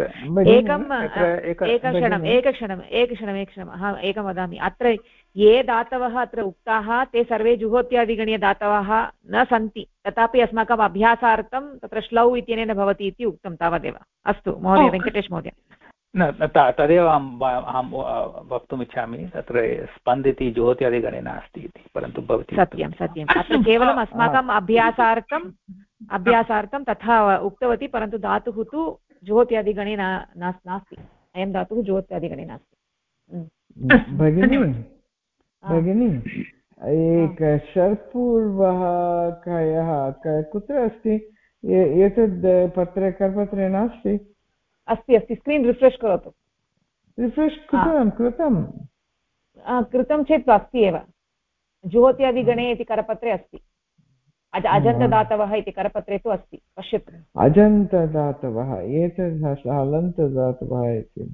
एकक्षणम् अहम् एकं वदामि। अत्र ये दातवः अत्र उक्ताः ते सर्वे जुहोत्यादिगणीयदातवः न सन्ति, तथापि अस्माकम् अभ्यासार्थं तत्र श्लौ इत्यनेन भवति इति उक्तं, तावदेव। अस्तु महोदय, वेङ्कटेश महोदय। न तदेव अहं वक्तुम् इच्छामि। तत्र स्पन्द् इति जुहोत्यादिगणे नास्ति इति, परन्तु भवति। सत्यं सत्यम्। अत्र केवलम् अस्माकम् अभ्यासार्थं तथा उक्तवती, परन्तु धातुः तु जुहोत्यादिगणे नास्ति। अयं धातुः जुहोत्यादिगणे नास्ति। भगिनी एक षट्पूर्वः कयः कुत्र अस्ति? एतद् पत्रे करपत्रे नास्ति। अस्ति अस्ति, स्क्रीन् रिफ्रेश् करोतु। रिफ्रेश् कृतं चेत् अस्ति एव। जुहोत्यादिगणे इति करपत्रे अस्ति। अजन्तदातवः इति करपत्रे तु अस्ति, पश्यतु। अजन्तदातवः, एतद् हलन्तदातवः इति।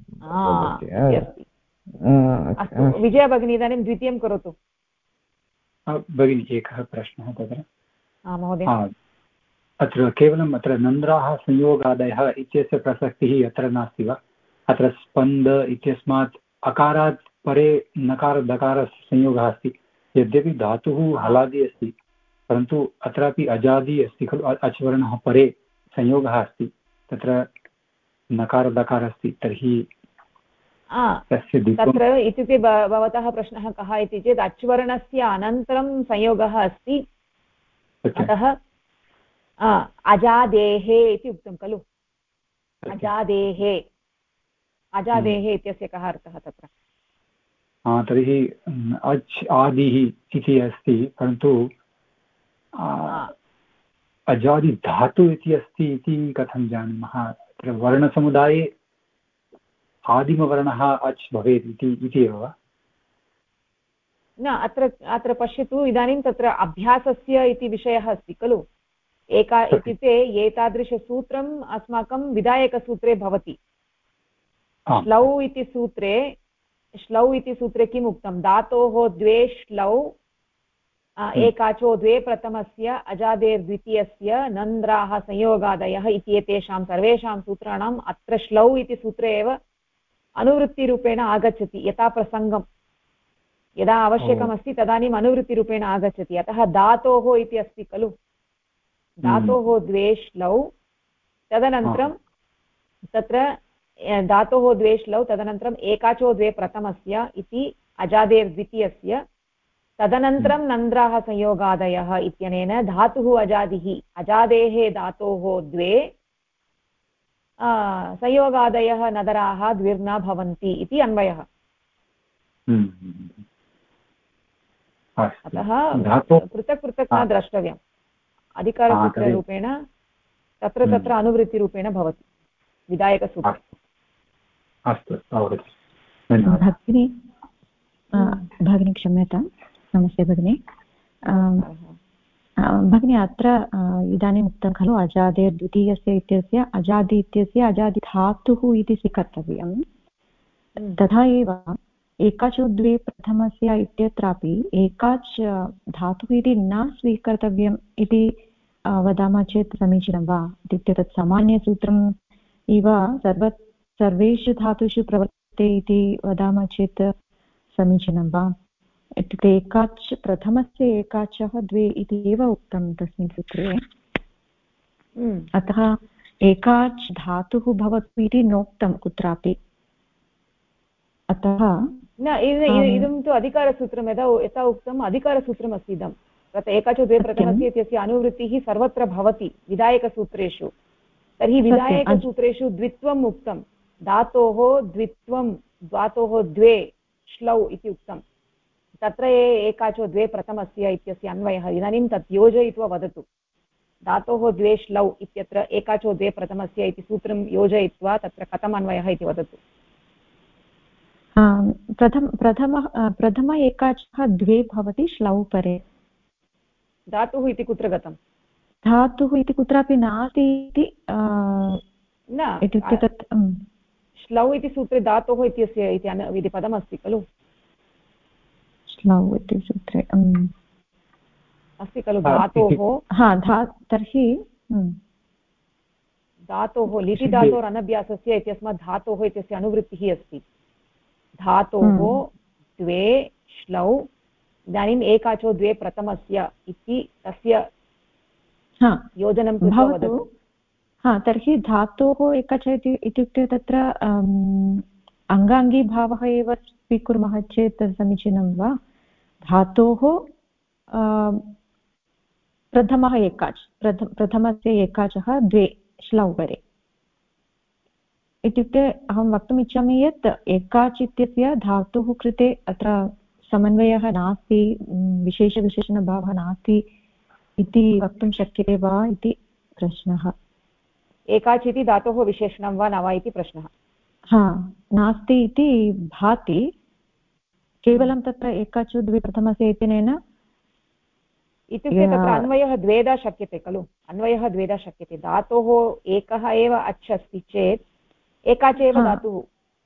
अस्तु विजया भगिनी, इदानीं द्वितीयं करोतु। भगिनी, एकः प्रश्नः तत्र। महोदय, अत्र केवलम् अत्र नन्द्राः संयोगादयः इत्यस्य प्रसक्तिः अत्र नास्ति वा? अत्र स्पन्द इत्यस्मात् अकारात् परे नकार दकारस्य संयोगः अस्ति। यद्यपि धातुः हलादि अस्ति, परन्तु अत्रापि अजादि अस्ति खलु, अच्वर्णः परे संयोगः अस्ति, तत्र नकार दकार अस्ति। तर्हि तत्र इत्युक्ते भवतः प्रश्नः कः इति चेत् अच्वर्णस्य अनन्तरं संयोगः अस्ति, अतः अजादेः इति उक्तं खलु। अजादेः इत्यस्य कः अर्थः तत्र? तर्हि अच् आदिः इति अस्ति, परन्तु अजादि धातु इति अस्ति इति कथं जानीमः? अत्र वर्णसमुदाये आदिमवर्णः अच् भवेत् इति एव वा? न, अत्र पश्यतु, इदानीं तत्र अभ्यासस्य इति विषयः अस्ति खलु। इत्युक्ते एतादृशसूत्रम् अस्माकं विधायकसूत्रे भवति। श्लौ इति सूत्रे किम् उक्तं? धातोः द्वे श्लौ, एकाचो द्वे प्रथमस्य, अजादेर्द्वितीयस्य, नन्द्राः संयोगादयः इति एतेषां सर्वेषां सूत्राणाम् अत्र श्लौ इति सूत्रे एव अनुवृत्तिरूपेण आगच्छति। यथा प्रसङ्गं यदा आवश्यकमस्ति तदानीम् अनुवृत्तिरूपेण आगच्छति। अतः धातोः इति अस्ति खलु, धातोः द्वे श्लौ, तदनन्तरं तत्र धातोः द्वे श्लौ, तदनन्तरम् एकाचो द्वे प्रथमस्य इति अजादेर्द्वितीयस्य, तदनन्तरं नन्द्राः संयोगादयः इत्यनेन धातुः अजादिः, अजादेः धातोः द्वे संयोगादयः नदराः द्विर्न भवन्ति इति अन्वयः। अतः पृथक् पृथक् न द्रष्टव्यम्। अधिकारसूत्ररूपेण तत्र तत्र अनुवृत्तिरूपेण भवति विधायकसूत्रे। भगिनी क्षम्यतां, नमस्ते भगिनी। भगिनी, अत्र इदानीम् उक्तं खलु अजादेर्द्वितीयस्य इत्यस्य अजादि इत्यस्य अजादिधातुः इति स्वीकर्तव्यं। तथा एव एकाचो द्वे प्रथमस्य इत्यत्रापि एकाच् धातुः इति न स्वीकर्तव्यम् इति वदामः चेत् समीचीनं वा? इत्युक्ते तत् सामान्यसूत्रम् इव सर्वेषु धातुषु प्रवर्तते इति वदामः चेत् समीचीनं वा? इत्युक्ते एकाच् प्रथमस्य एकाचः द्वे इति एव उक्तं तस्मिन् सूत्रे। अतः एकाच् धातुः भवतु इति नोक्तं कुत्रापि। अतः न, इदं तु अधिकारसूत्रं, यथा उक्तम् अधिकारसूत्रमस्ति इदं। तत्र एकाचो द्वे प्रथमस्य इत्यस्य अनुवृत्तिः सर्वत्र भवति विधायकसूत्रेषु। तर्हि विधायकसूत्रेषु द्वित्वम् उक्तं, धातोः द्वित्वं, धातोः द्वे श्लौ इति उक्तं। तत्र एकाचो द्वे प्रथमस्य इत्यस्य अन्वयः इदानीं तत् योजयित्वा वदतु। धातोः द्वे श्लौ इत्यत्र एकाचो द्वे प्रथमस्य इति सूत्रं योजयित्वा तत्र कथम् अन्वयः इति वदतु। प्रथम एकाचः द्वे भवति श्लौ परे। धातुः इति कुत्र गतं? धातुः इति कुत्रापि नास्ति इति न, इत्युक्ते तत् श्लौ इति सूत्रे धातोः इत्यस्य इति पदमस्ति खलु। श्लौ इति सूत्रे अस्ति खलु धातोः। तर्हि धातोः लिटि धातोः अनभ्यासस्य इत्यस्मात् धातोः इत्यस्य अनुवृत्तिः अस्ति धातोः द्वे श्लौ इदानीम् एकाचो द्वे प्रथमस्य इति तस्य योजनं कृत्वा वदतु तर्हि धातोः एकच इत्युक्ते तत्र अङ्गाङ्गीभावः एव स्वीकुर्मः चेत् समीचीनं वा धातोः प्रथमः एकाच् प्रथमस्य एकाचः द्वे श्लौवरे इत्युक्ते अहं वक्तुम् इच्छामि यत् एकाच् इत्यस्य धातुः कृते अत्र समन्वयः नास्ति विशेषविशेषणभावः नास्ति इति वक्तुं शक्यते वा इति प्रश्नः एकाच् इति धातोः विशेषणं वा न वा इति प्रश्नः नास्ति इति भाति केवलं तत्र एकाच् द्वे प्रथमस्य इत्यनेन इत्युक्ते तत्र अन्वयः द्वेधा शक्यते खलु अन्वयः द्वेधा शक्यते धातोः एकः एव अच् अस्ति चेत् एकाच् एव धातुः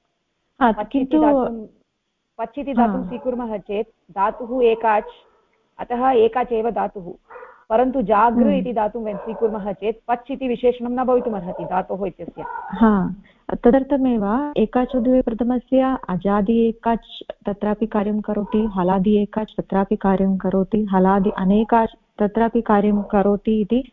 पच् इति धातुं स्वीकुर्मः चेत् धातुः एकाच् अतः एकाच् एव धातुः परन्तु जागृ इति धातुं वयं स्वीकुर्मः चेत् पच् इति विशेषणं न भवितुमर्हति धातोः इत्यस्य तदर्थमेव एकाच् द्वे प्रथमस्य अजादि एकाच् तत्रापि कार्यं करोति हलादि एकाच् तत्रापि कार्यं करोति हलादि अनेकाच् तत्रापि कार्यं करोति इति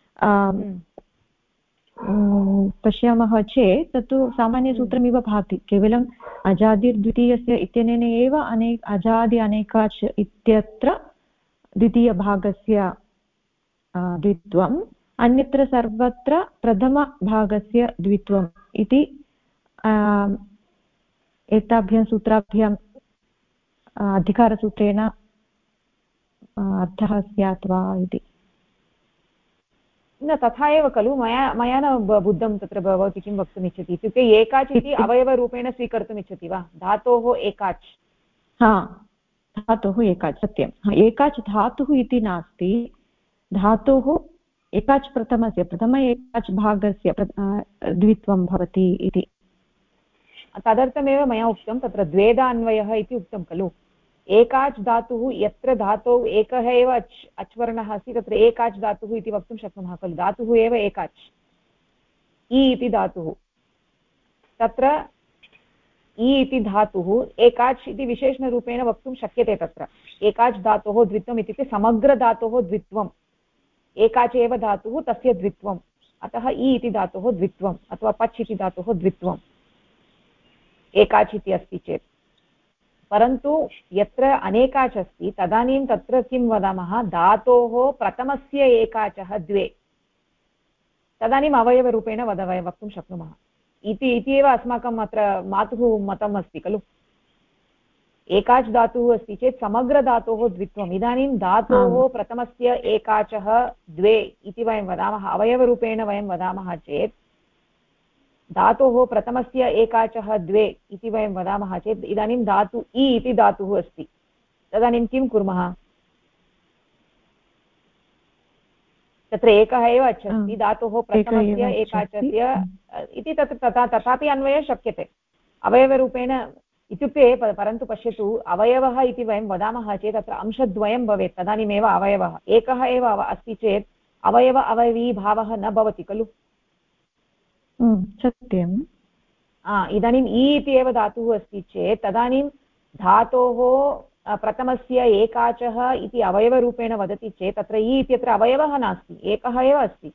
पश्यामः चेत् तत्तु सामान्यसूत्रमिव भाति केवलम् अजादिर्द्वितीयस्य इत्यनेन एव अजादि अनेकाच् इत्यत्र द्वितीयभागस्य द्वित्वम् अन्यत्र सर्वत्र प्रथमभागस्य द्वित्वम् इति एताभ्यां सूत्राभ्याम् अधिकारसूत्रेण अर्थः स्यात् वा इति न तथा एव खलु मया न बुद्धं तत्र भवती किं वक्तुम् इच्छति इत्युक्ते एकाच् इति अवयवरूपेण स्वीकर्तुम् इच्छति वा धातोः एकाच् धातोः एकाच् सत्यम् एकाच् धातुः इति नास्ति धातोः एकाच् प्रथमस्य प्रथम एकाच् भागस्य द्वित्वं भवति इति तदर्थमेव मया उक्तं तत्र द्वेधा अन्वयः इति उक्तं खलु एकाच् धातुः यत्र धातौ एकः एव अच्वर्णः अस्ति तत्र एकाच् धातुः इति वक्तुं शक्नुमः खलु धातुः एव एकाच् इ इति धातुः तत्र इ इति धातुः एकाच् इति विशेषणरूपेण वक्तुं शक्यते तत्र एकाच् धातोः द्वित्वम् इत्युक्ते समग्रधातोः द्वित्वम् एकाच् एव धातुः तस्य द्वित्वम् अतः इ इति धातोः द्वित्वम् अथवा पच् इति धातोः द्वित्वम् एकाच् इति अस्ति चेत् परन्तु यत्र अनेकाच् अस्ति तदानीं तत्र किं वदामः धातोः प्रथमस्य एकाचः द्वे तदानीम् अवयवरूपेण वयं वक्तुं शक्नुमः इति एव अस्माकम् अत्र मातुः मतम् अस्ति खलु एकाच् धातुः अस्ति चेत् समग्रधातोः द्वित्वम् इदानीं धातोः प्रथमस्य एकाचः द्वे इति वयं वदामः अवयवरूपेण वयं वदामः चेत् धातोः प्रथमस्य एकाचः द्वे इति वयं वदामः चेत् इदानीं धातु इ इति धातुः अस्ति तदानीं किं कुर्मः तत्र एकः एव अस्ति धातोः प्रथमस्य एकाचस्य इति तत्र तथापि अन्वयः शक्यते अवयवरूपेण इत्युक्ते परन्तु पश्यतु अवयवः इति वयं वदामः चेत् अत्र अंशद्वयं भवेत् तदानीमेव अवयवः एकः एव अस्ति चेत् अवयव अवयवीभावः न भवति खलु सत्यम् इदानीम् इ इति एव धातुः अस्ति चेत् तदानीं धातोः प्रथमस्य एकाचः इति अवयवरूपेण वदति चेत् तत्र इ इत्यत्र अवयवः नास्ति एकः एव अस्ति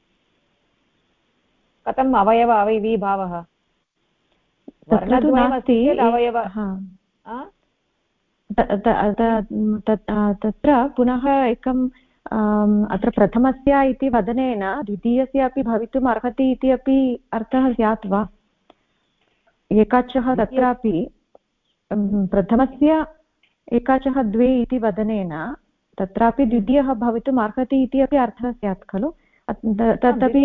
कथम् अवयव अवयवीभावः वर्णद्वयमस्ति चेत् अवयव तत्र पुनः एकं अत्र प्रथमस्य इति वदनेन द्वितीयस्य अपि भवितुम् अर्हति इति अपि अर्थः स्यात् वा एकाचः तत्रापि प्रथमस्य एकाचः द्वे इति वदनेन तत्रापि द्वितीयः भवितुम् अर्हति इति अपि अर्थः स्यात् खलु तदपि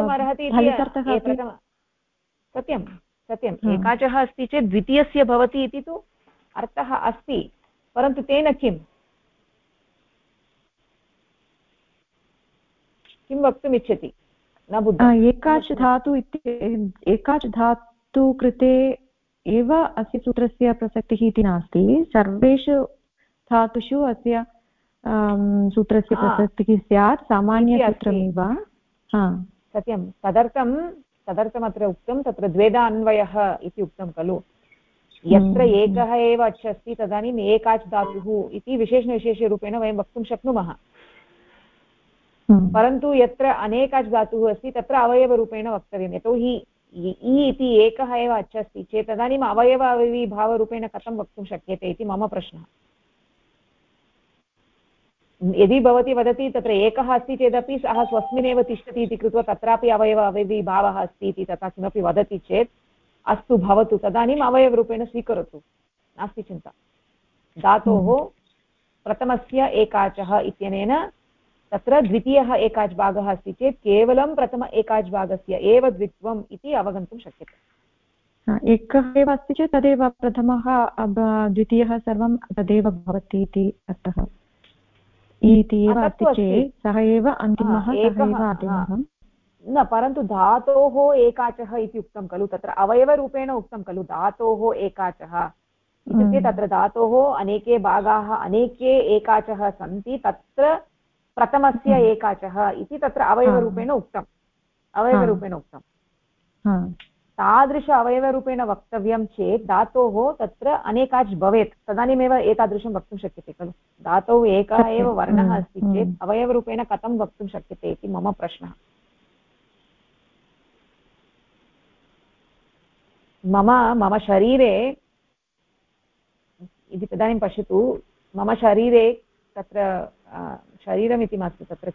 सत्यं सत्यम् एकाचः अस्ति चेत् द्वितीयस्य भवति इति तु अर्थः अस्ति परन्तु तेन किं वक्तुम् इच्छति न बुद्धम् एकाच् धातु एकाच् धातु कृते एव अस्य सूत्रस्य प्रसक्तिः इति नास्ति सर्वेषु धातुषु अस्य सूत्रस्य प्रसक्तिः स्यात् सामान्यसूत्रमेव सत्यं तदर्थं तदर्थमत्र उक्तं तत्र द्वेधा अन्वयः इति उक्तं खलु यत्र एकः एव अच् अस्ति तदानीम् एकाच् धातुः इति विशेषणविशेषरूपेण वयं वक्तुं शक्नुमः परन्तु यत्र अनेकाच् धातुः अस्ति तत्र अवयवरूपेण वक्तव्यं यतोहि इ इति एकः एव अच् अस्ति चेत् तदानीम् अवयव अवयवीभावरूपेण कथं वक्तुं शक्यते इति मम प्रश्नः यदि भवती वदति तत्र एकः अस्ति चेदपि सः स्वस्मिन्नेव तिष्ठति इति कृत्वा तत्रापि अवयव अवयवीभावः अस्ति इति तथा किमपि वदति चेत् अस्तु भवतु तदानीम् अवयवरूपेण स्वीकरोतु नास्ति चिन्ता धातोः प्रथमस्य एकाचः इत्यनेन तत्र द्वितीयः एकाच् भागः अस्ति चेत् केवलं प्रथम एकाच् भागस्य एव द्वित्वम् इति अवगन्तुं शक्यते एकः एव अस्ति चेत् तदेव प्रथमः द्वितीयः सर्वं तदेव भवति इति अर्थः इति एव अस्ति चेत् सः एव अन्तिमः न परन्तु धातोः एकाचः इति उक्तं खलु तत्र अवयवरूपेण उक्तं खलु धातोः एकाचः इत्युक्ते तत्र धातोः अनेके भागाः अनेके एकाचः सन्ति तत्र प्रथमस्य एकाचः इति तत्र अवयवरूपेण उक्तम् अवयवरूपेण उक्तं तादृश अवयवरूपेण वक्तव्यं चेत् धातोः तत्र अनेकाच् भवेत् तदानीमेव एतादृशं वक्तुं शक्यते खलु धातोः एकः एव वर्णः अस्ति चेत् अवयवरूपेण कथं वक्तुं शक्यते इति मम प्रश्नः मम शरीरे इति इदानीं पश्यतु मम शरीरे तत्र शरीरमिति मास्तु तत्र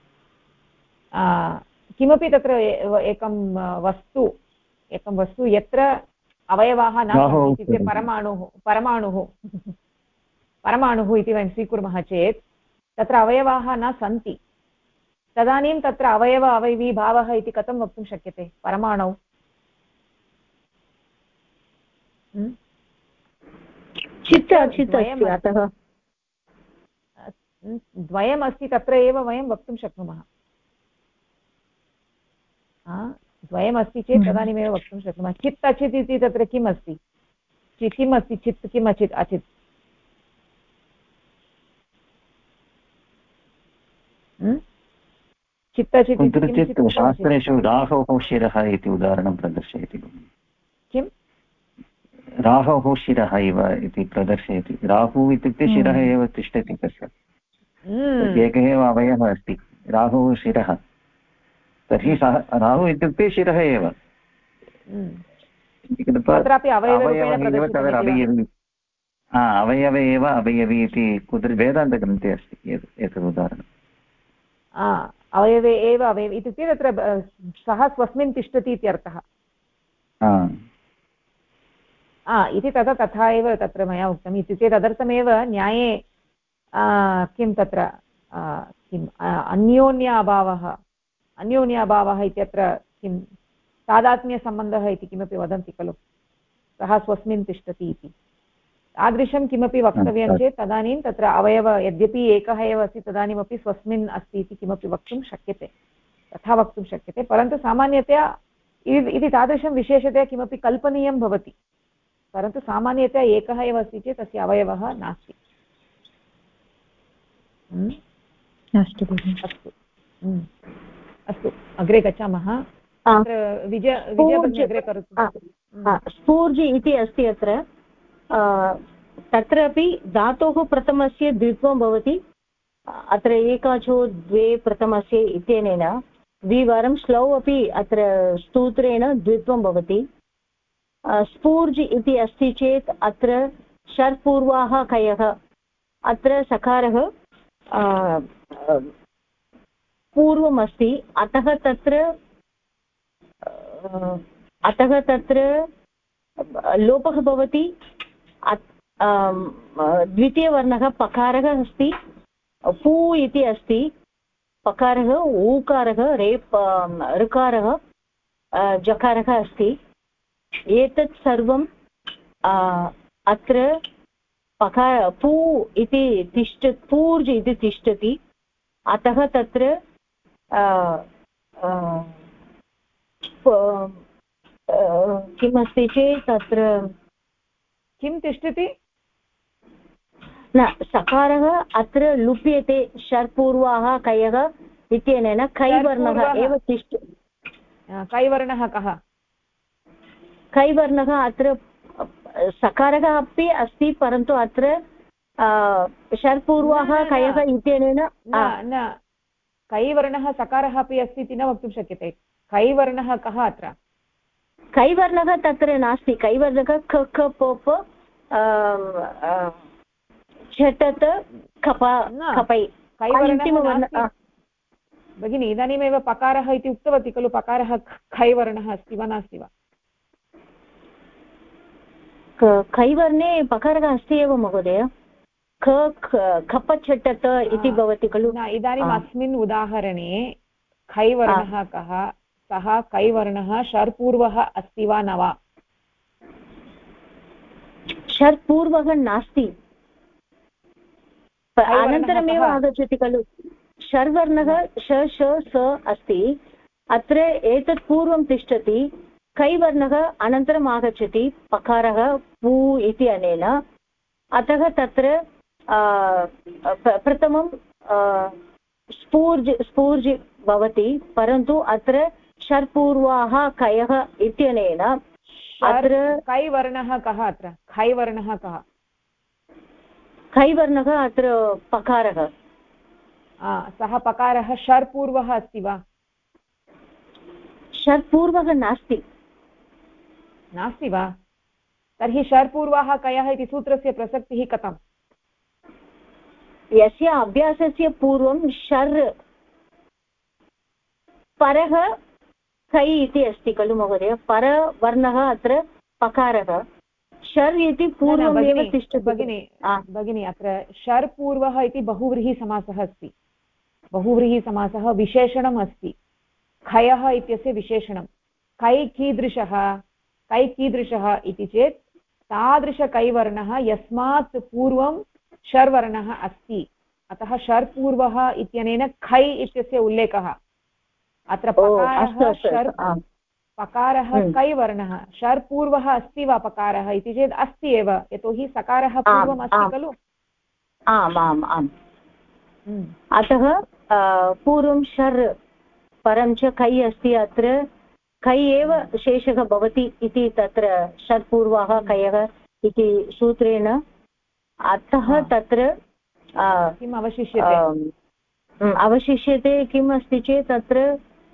किमपि तत्र एकं वस्तु यत्र अवयवाः न सन्ति इत्युक्ते परमाणुः इति वयं स्वीकुर्मः चेत् तत्र अवयवाः न सन्ति तदानीं तत्र अवयव अवयवीभावः इति कथं वक्तुं शक्यते परमाणौ द्वयमस्ति तत्र एव वयं वक्तुं शक्नुमः द्वयमस्ति चेत् तदानीमेव वक्तुं शक्नुमः चित् अचित् इति तत्र किम् अस्ति किम् अस्ति चित् किम् अचित् अचित् चित् अचित् शास्त्रेषु राहोः शिरः इति उदाहरणं प्रदर्शयति किं राहोः शिरः इव इति प्रदर्शयति राहुः इत्युक्ते शिरः एव तिष्ठति तस्य एकः एव अवयवः अस्ति राहुः शिरः तर्हि सः राहुः इत्युक्ते शिरः एव अवयव एव अवयवी इति कुत्र वेदान्तग्रन्थे अस्ति एतत् उदाहरणम् अवयवे एव अवयवी इत्युक्ते तत्र सः स्वस्मिन् तिष्ठति इत्यर्थः इति तथा एव तत्र मया उक्तम् इत्युक्ते तदर्थमेव न्याये किं तत्र किम् अन्योन्य अभावः इत्यत्र किं तादात्म्यसम्बन्धः इति किमपि वदन्ति खलु सः स्वस्मिन् तिष्ठति इति तादृशं किमपि वक्तव्यं चेत् तदानीं तत्र अवयव यद्यपि एकः एव अस्ति तदानीमपि स्वस्मिन् अस्ति इति किमपि वक्तुं शक्यते तथा वक्तुं शक्यते परन्तु सामान्यतया इति तादृशं विशेषतया किमपि कल्पनीयं भवति परन्तु सामान्यतया एकः एव अस्ति चेत् तस्य अवयवः नास्ति अस्तु अग्रे गच्छामः विजय अग्रे करोतु स्फूर्जि इति अस्ति अत्र तत्रापि धातोः प्रथमस्य द्वित्वं भवति अत्र एकाचो द्वे प्रथमस्य इत्यनेन द्विवारं श्लौ अपि अत्र स्तोत्रेण द्वित्वं भवति स्फूर्ज् इति अस्ति चेत् अत्र षट्पूर्वाः कयः अत्र सकारः पूर्वमस्ति अतः तत्र लोपः भवति द्वितीयवर्णः पकारः अस्ति पू इति अस्ति पकारः ऊकारः रेप् ऋकारः जकारः अस्ति एतत् सर्वं अत्र पकार पू इति पूर्ज इति तिष्ठति अतः तत्र किमस्ति चेत् तत्र किं तिष्ठति न सकारः अत्र लुप्यते षट्पूर्वाः कयः इत्यनेन कैवर्णः एव कैवर्णः कः? कैवर्णः अत्र सकारः अपि अस्ति, परन्तु अत्र षड्पूर्वः कयः इत्यनेन न, कैवर्णः सकारः अपि अस्ति इति न वक्तुं शक्यते। कैवर्णः कः अत्र? कैवर्णः तत्र नास्ति। कैवर्णः क ख प प झटत खप खपै कैवर्णः भगिनी। इदानीमेव पकारः इति उक्तवती खलु, पकारः खैवर्णः अस्ति वा नास्ति वा? खैवर्णे पकारः अस्ति एव महोदय। खपछटत इति भवति खलु। इदानीम् अस्मिन् उदाहरणे खैवर्णः कः? सः कैवर्णः षड्पूर्वः अस्ति वा न वा? षड्पूर्वः नास्ति, अनन्तरमेव आगच्छति खलु। षड्वर्णः श श स अस्ति, अत्र एतत् पूर्वं तिष्ठति। कैवर्णः अनन्तरम् आगच्छति, पकारः पू इति अनेन। अतः तत्र प्रथमं स्फूर्ज् भवति, परन्तु अत्र षड्पूर्वाः कयः इत्यनेन अत्र कैवर्णः कः? अत्र खैवर्णः कः? खैवर्णः अत्र पकारः। सः पकारः षड्पूर्वः अस्ति वा? षड्पूर्वः नास्ति। नास्ति वा? तर्हि षड्पूर्वाः कयः इति सूत्रस्य प्रसक्तिः कथम्? यस्य अभ्यासस्य पूर्वं शर् परः कै इति अस्ति खलु महोदय। परवर्णः अत्र पकारः, शर् इति पूर्वमेव तिष्ठति भगिनी। अत्र षड्पूर्वः इति बहुव्रीहिसमासः अस्ति। बहुव्रीहिसमासः विशेषणम् अस्ति, खयः इत्यस्य विशेषणं। कै कीदृशः इति चेत् तादृशकैवर्णः यस्मात् पूर्वं षड्वर्णः अस्ति। अतः षड्पूर्वः इत्यनेन खै इत्यस्य उल्लेखः। अत्र पकारः कैवर्णः षड्पूर्वः अस्ति वा पकारः इति चेत् अस्ति एव, यतोहि सकारः पूर्वम् अस्ति खलु। आम् आम् आम्। अतः पूर्वं शर् परं च कै अस्ति, अत्र कै एव शेषः भवति इति तत्र षड्पूर्वाः कयः इति सूत्रेण। अतः तत्र किम् अवशिष्यते? अवशिष्यते किम् अस्ति चेत् तत्र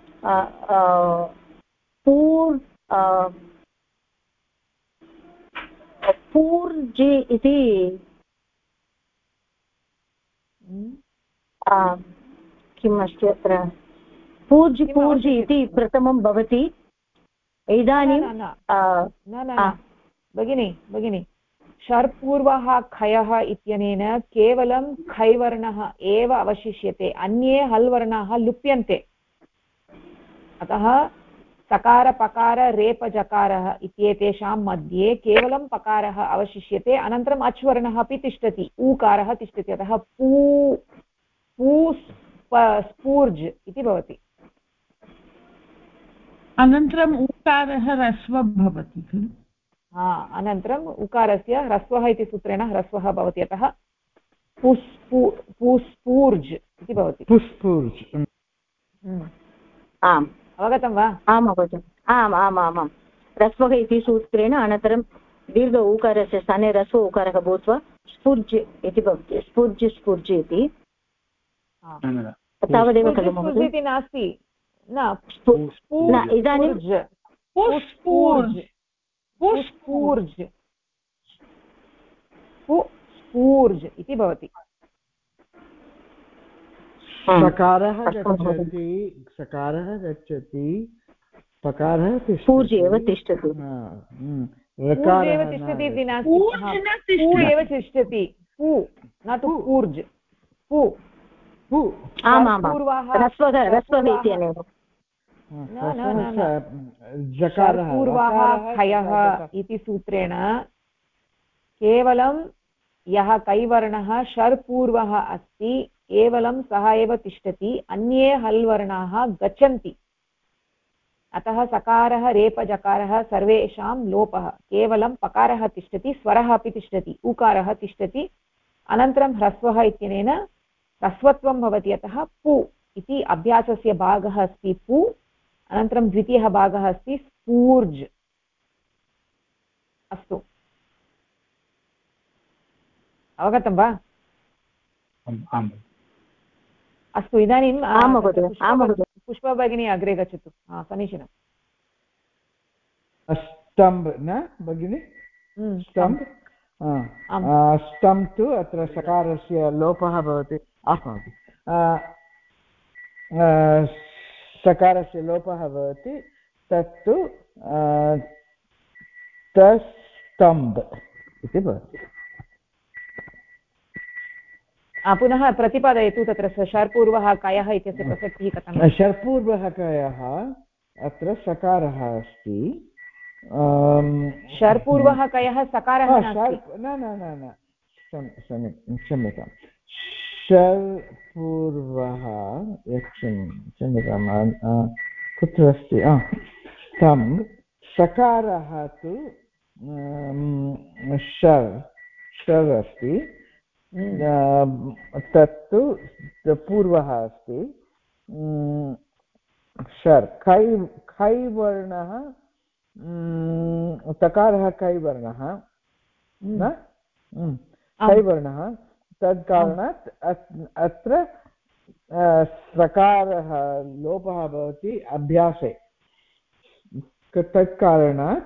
पूर्जि इति किम् अस्ति अत्र? पूर्जि इति प्रथमं भवति। इदानीं भगिनी षड्पूर्वः खयः इत्यनेन केवलं खैवर्णः एव अवशिष्यते, अन्ये हल्वर्णाः लुप्यन्ते। अतः सकार पकार रेप जकारः इत्येतेषां मध्ये केवलं पकारः अवशिष्यते, अनन्तरम् अच्वर्णः अपि तिष्ठति, ऊकारः तिष्ठति। अतः स्फूर्ज् इति भवति। अनन्तरम् ऊकारः ह्रस्वः भवति खलु। अनन्तरम् उकारस्य ह्रस्वः इति सूत्रेण ह्रस्वः भवति। अतः पुस्फूर्ज् इति भवति। पुस्फूर्ज्। आम्, अवगतं वा? आम् अवगतम्। आम् आम् आम् आम्। ह्रस्वः इति सूत्रेण अनन्तरं दीर्घ ऊकारस्य स्थाने ह्रस्व ऊकारः भूत्वा स्फुर्ज् इति भवति। स्फुर्ज् इति तावदेव खलु महोदय? इति नास्ति, इदानीं स्फूर्ज् इति भवति। सकारः गच्छति, पकारः स्फूर्ज् एव तिष्ठति। एव तिष्ठति इति नास्ति, पू एव तिष्ठति। पू न तु पूर्ज्। ह्रस्वः इत्यनेन षड्पूर्वः खयः इति सूत्रेण केवलं यः कैवर्णः षड्पूर्वः अस्ति केवलं सः एव तिष्ठति, अन्ये हल्वर्णाः गच्छन्ति। अतः सकारः रेपजकारः सर्वेषां लोपः, केवलं पकारः तिष्ठति, स्वरः अपि तिष्ठति, ऊकारः तिष्ठति, अनन्तरं ह्रस्वः इत्यनेन ह्रस्वत्वं भवति। अतः पु इति अभ्यासस्य भागः अस्ति पु, अनन्तरं द्वितीयः भागः अस्ति स्फूर्ज्। अस्तु, अवगतं वा? अस्तु, इदानीं पुष्पा भगिनी अग्रे गच्छतु। समीचीनम्। स्तम्ब् न भगिनि? स्तम्ब् स्तम्ब् तु अत्र सकारस्य लोपः भवति। सकारस्य लोपः भवति, तत्तु तस्तम्ब् इति भवति। पुनः प्रतिपादयतु तत्र शर्पूर्वः कयः इत्यस्य प्रसक्तिः कथं? शर्पूर्वः कयः अत्र सकारः अस्ति। शर्पूर्वः कयः सकारः न क्षम्यतां, शर्पूर्वः क्षम्यतां कुत्र अस्ति? स्तम्ब् सकारः तु शर् अस्ति, तत्तु पूर्वः अस्ति शर्। खै वर्णः, तकारः कै वर्णः न, कै वर्णः, तत्कारणात् अत्र सकारः लोपः भवति अभ्यासे। तत्कारणात्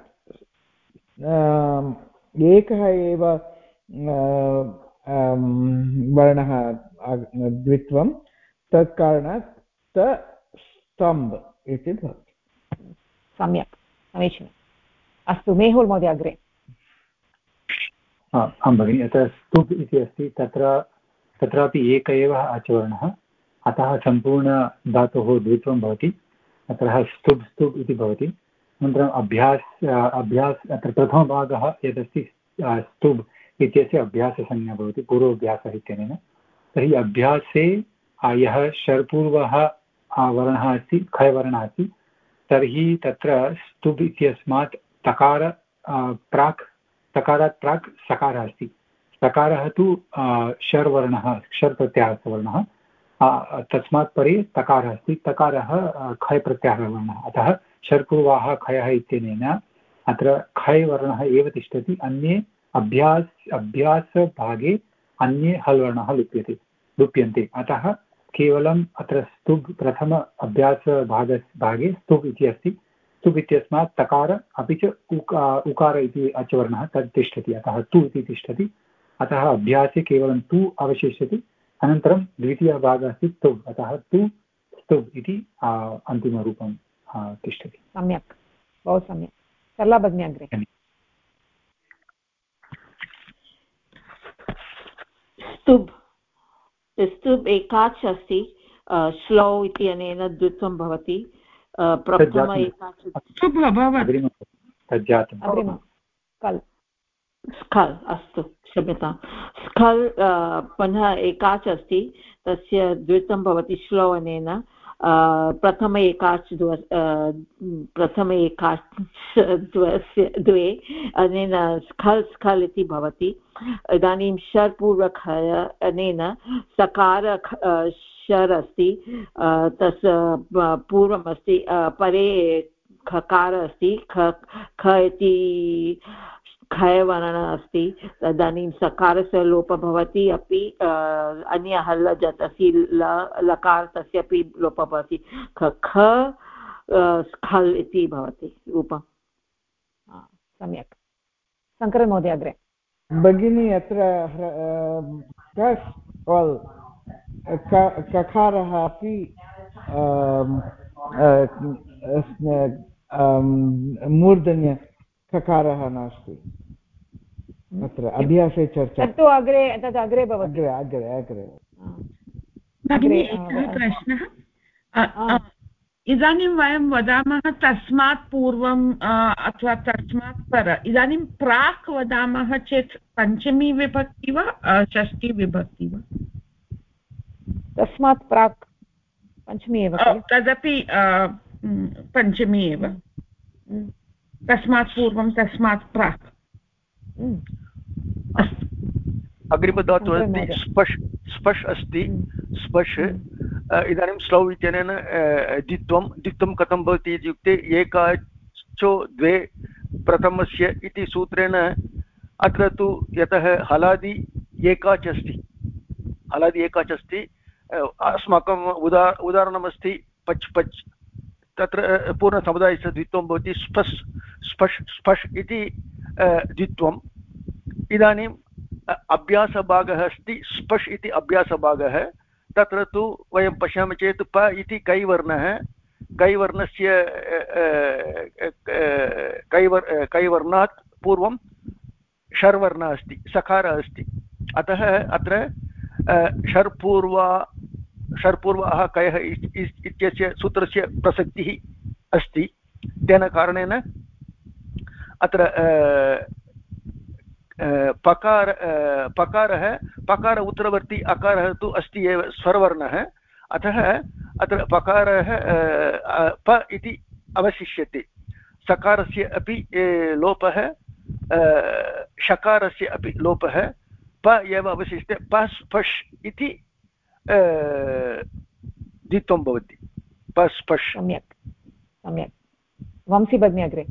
एकः एव वर्णः द्वित्वं, तत्कारणात् स्तम्ब् इति भवति। सम्यक्, समीचीनम्। अस्तु, मेहुल् महोदय अग्रे। आं भगिनि, अत्र स्तुब् इति अस्ति, तत्रापि एक एव आचवर्णः, अतः सम्पूर्णधातोः द्वित्वं भवति, अतः स्तुब् इति भवति। अनन्तरम् अभ्यास अत्र प्रथमभागः यदस्ति स्तुब् इत्यस्य अभ्याससंज्ञा भवति, पूर्वाभ्यासः इत्यनेन। तर्हि अभ्यासे यः शर्पूर्वः वर्णः अस्ति, खय वर्णः अस्ति, तर्हि तत्र स्तुब् इत्यस्मात् तकारात् प्राक् सकारः अस्ति। सकारः तु शर्वर्णः, शर् प्रत्याहारवर्णः, तस्मात् परे तकारः अस्ति, तकारः खय प्रत्याहारवर्णः, अतः शर्पूर्वाः खयः इत्यनेन अत्र खय वर्णः एव तिष्ठति। अन्ये अभ्यासभागे अन्ये हल् वर्णाः लुप्यन्ते, अतः केवलम् अत्र स्तुब् प्रथम अभ्यासभागे स्तुब् इति अस्ति। स्तुब् इत्यस्मात् तकार अपि च उकार इति अचवर्णः तत् तिष्ठति, अतः तु इति तिष्ठति, अतः अभ्यासे केवलं तु अवशिष्यति। अनन्तरं द्वितीयः भागः अस्ति स्तुब्, अतः तु स्तुब् इति अन्तिमरूपं तिष्ठति। सम्यक्, बहु सम्यक्। सरला भगिनी अग्रे। स्तुब् एकाच् अस्ति, श्लौ इत्यनेन द्वित्वं भवति, प्रथम एकाच् स्खल्, अस्तु क्षम्यतां, स्खल् पुनः एकाच् अस्ति, तस्य द्वित्वं भवति श्लौ अनेन, प्रथम एकाच् द्वे अनेन स्खल् इति भवति। इदानीं शर्पूर्वखय अनेन सकार शर् अस्ति, तस्य पूर्वम् अस्ति, परे खकार अस्ति, ख इति खयवर्णः अस्ति, तदानीं सकारस्य लोपः भवति, अपि अन्य हल् जत् अस्ति लकार तस्य अपि लोपः भवति, ख स्खल् इति भवति रूपम्। सम्यक्। शङ्करन् महोदय अग्रे। भगिनी, अत्र ककारः अपि मूर्धन्य ककारः नास्ति, अत्र अभ्यासे चर्चा। तत्तु अग्रे भवति। अग्रे प्रश्नः, इदानीं वयं वदामः तस्मात् पूर्वम् अथवा तस्मात् पर, इदानीं प्राक् वदामः चेत् पञ्चमी विभक्ति वा षष्ठी विभक्ति वा? तस्मात् प्राक् पञ्चमी एव, तदपि पञ्चमी एव। तस्मात् पूर्वं तस्मात् प्राक्। अग्रिमधातुः अस्ति स्पश् अस्ति, स्पश् इदानीं स्लौ इत्यनेन द्वित्वं कथं भवति इत्युक्ते एकाचो द्वे प्रथमस्य इति सूत्रेण अत्र तु यतः हलादि एकाच् अस्ति अस्माकम् उदाहरणमस्ति पच् पच् तत्र पूर्णसमुदायस्य द्वित्वं भवति स्पष् स्पष् स्पष् इति द्वित्वम् इदानीम् अभ्यासभागः अस्ति स्पष् इति अभ्यासभागः तत्र तु वयं पश्यामः चेत् प इति कैवर्णः कैवर्णस्य कैवर्णात् पूर्वं षर्वर्णः अस्ति सकारः अस्ति अतः अत्र षर्पूर्वाः कयः इत्यस्य सूत्रस्य प्रसक्तिः अस्ति तेन कारणेन अत्र पकार उत्तरवर्ती अकारः तु अस्ति एव स्वरवर्णः अतः अत्र पकारः प इति अवशिष्यते सकारस्य अपि लोपः षकारस्य अपि लोपः प एव अवशिष्यते पस् पश् इति द्वित्वं भवति पस् पश् सम्यक् सम्यक् वंशी भगिनी अग्रे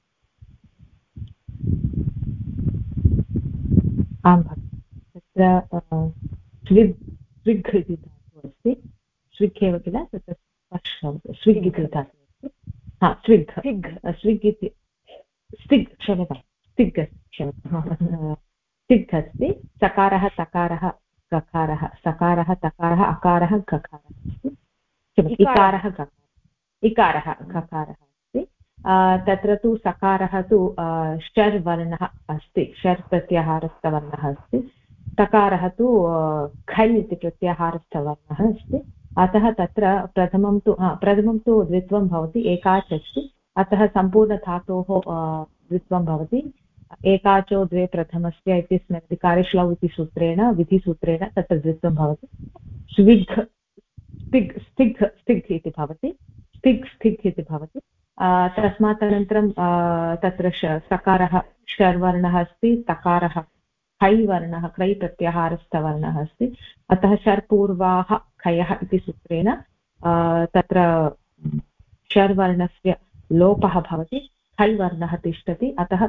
आं तत्र स्विग् इति धातुः अस्ति स्विग् एव किल तत्र स्विग् इति धातुः अस्ति स्विग् इति स्टिग् क्षम्यतां स्टिग् स्टिग् अस्ति सकारः तकारः गकारः सकारः तकारः अकारः गकारः अस्ति इकारः गकारः अस्ति तत्र तु सकारः तु षर् वर्णः अस्ति षर् प्रत्याहारस्थवर्णः अस्ति तकारः तु खल् इति प्रत्याहारस्थवर्णः अस्ति अतः तत्र प्रथमं तु द्वित्वं भवति एकाच् अस्ति अतः सम्पूर्णधातोः द्वित्वं भवति एकाचो द्वे प्रथमस्य इत्यस्मिन् विकारेश्लौ इति सूत्रेण विधिसूत्रेण तत्र द्वित्वं भवति स्विग् स्टिग् इति भवति स्टिग् इति भवति तस्मात् अनन्तरं तत्र सकारः षर्वर्णः अस्ति तकारः खै वर्णः कै प्रत्याहारस्थवर्णः अस्ति अतः षर्पूर्वाः खयः इति सूत्रेण तत्र षर्वर्णस्य लोपः भवति खल् वर्णः तिष्ठति अतः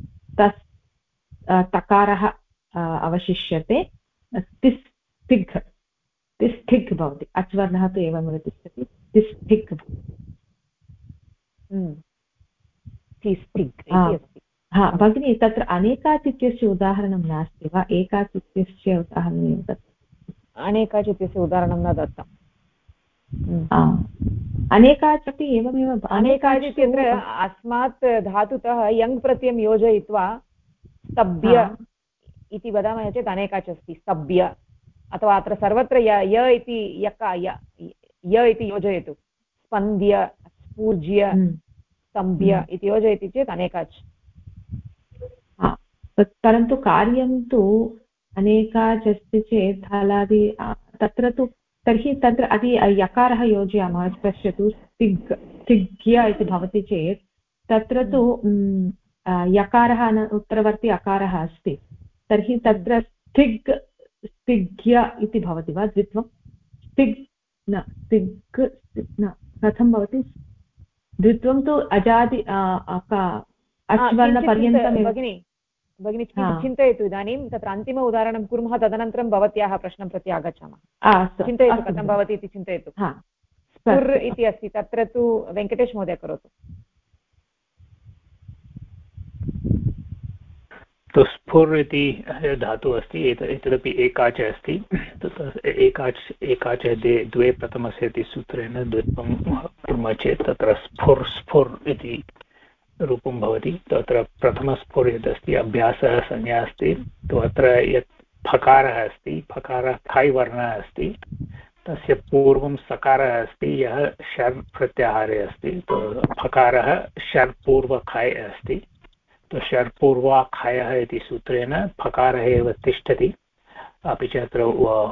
तकारः अवशिष्यते तिष्ठिक् भवति अच्वर्णः तु एवमेव तिष्ठति तिष्ठिक् भगिनी तत्र अनेकाच् इत्यस्य उदाहरणं नास्ति वा एकाच् इत्यस्य उदाहरणमेव दत्तम् अनेकाच् इत्यस्य उदाहरणं न दत्तम् अनेकाच् अपि एवमेव अनेकाच् इत्यत्र अस्मात् धातुतः यङ् प्रत्ययं योजयित्वा स्तभ्य इति वदामः चेत् अनेकाच् अस्ति स्तभ्य अथवा अत्र सर्वत्र य इति य इति योजयतु स्पन्द्य स्फूर्ज्य स्तम्भ्य इति योजयति चेत् अनेकाच् परन्तु कार्यं तु अनेकाच् अस्ति चेत् हलादि तत्र तु तर्हि तत्र अति यकारः योजयामः पश्यतु स्तिग्य इति भवति चेत् तत्र तु यकारः उत्तरवर्ती अकारः अस्ति तर्हि तत्र स्तिग्य इति भवति वा द्वित्वं कथं भवति द्वित्वं तु अजादि अच्वर्णपर्यन्तमेव भगिनी चिन्तयतु इदानीं तत्र अन्तिम उदाहरणं कुर्मः तदनन्तरं भवत्याः प्रश्नं प्रति आगच्छामः चिन्तयतु कथं भवति इति चिन्तयतु स्फुर् इति अस्ति तत्र तु वेङ्कटेश महोदय करोतु तो स्फुर् इति धातुः अस्ति एतदपि एकाच अस्ति एकाच द्वे प्रथमस्य इति सूत्रेण द्वित्वं कुर्मः चेत् तत्र स्फुर् इति रूपं भवति तत्र प्रथमस्फुर् यदस्ति अभ्यासः संज्ञा अस्ति तो अत्र यत् फकारः अस्ति फकारः खै वर्णः अस्ति तस्य पूर्वं सकारः अस्ति यः षर् प्रत्याहारे अस्ति तो फकारः षर्पूर्वखै अस्ति तो षर्पूर्वाखयः इति सूत्रेण फकारः एव तिष्ठति अपि च अत्र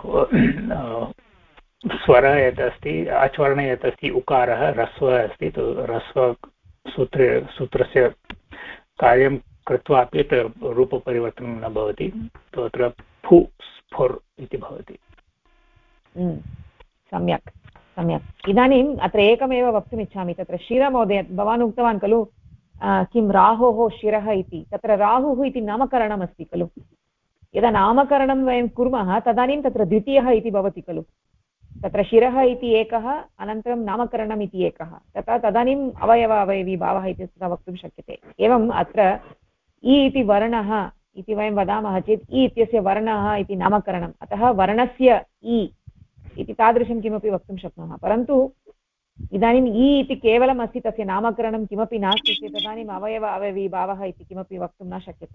स्वरः यत् अस्ति अच्वर्णः यत् अस्ति उकारः ह्रस्वः अस्ति तो ह्रस्व सूत्रस्य कार्यं कृत्वा अपि अत्र रूपपरिवर्तनं न भवति तो अत्र फु स्फुर् इति भवति सम्यक् सम्यक्। इदानीम् अत्र एकमेव वक्तुमिच्छामि। तत्र शिरमहोदय भवान् उक्तवान् खलु किं राहोः शिरः इति। तत्र राहुः इति नामकरणमस्ति खलु। यदा नामकरणं वयं कुर्मः तदानीं तत्र द्वितीयः इति भवति खलु। तत्र शिरः इति एकः अनन्तरं नामकरणम् इति एकः। तदानीम् अवयव अवयवी भावः इति वक्तुं शक्यते। एवम् अत्र इ इति वर्णः इति वयं वदामः चेत् इ इत्यस्य वर्णः इति नामकरणम्। अतः वर्णस्य इ इति तादृशं किमपि वक्तुं शक्नुमः। परन्तु इदानीम् इ इति केवलम् अस्ति, तस्य नामकरणं किमपि नास्ति चेत् तदानीम् अवयव अवयवी भावः इति किमपि वक्तुं न शक्यते।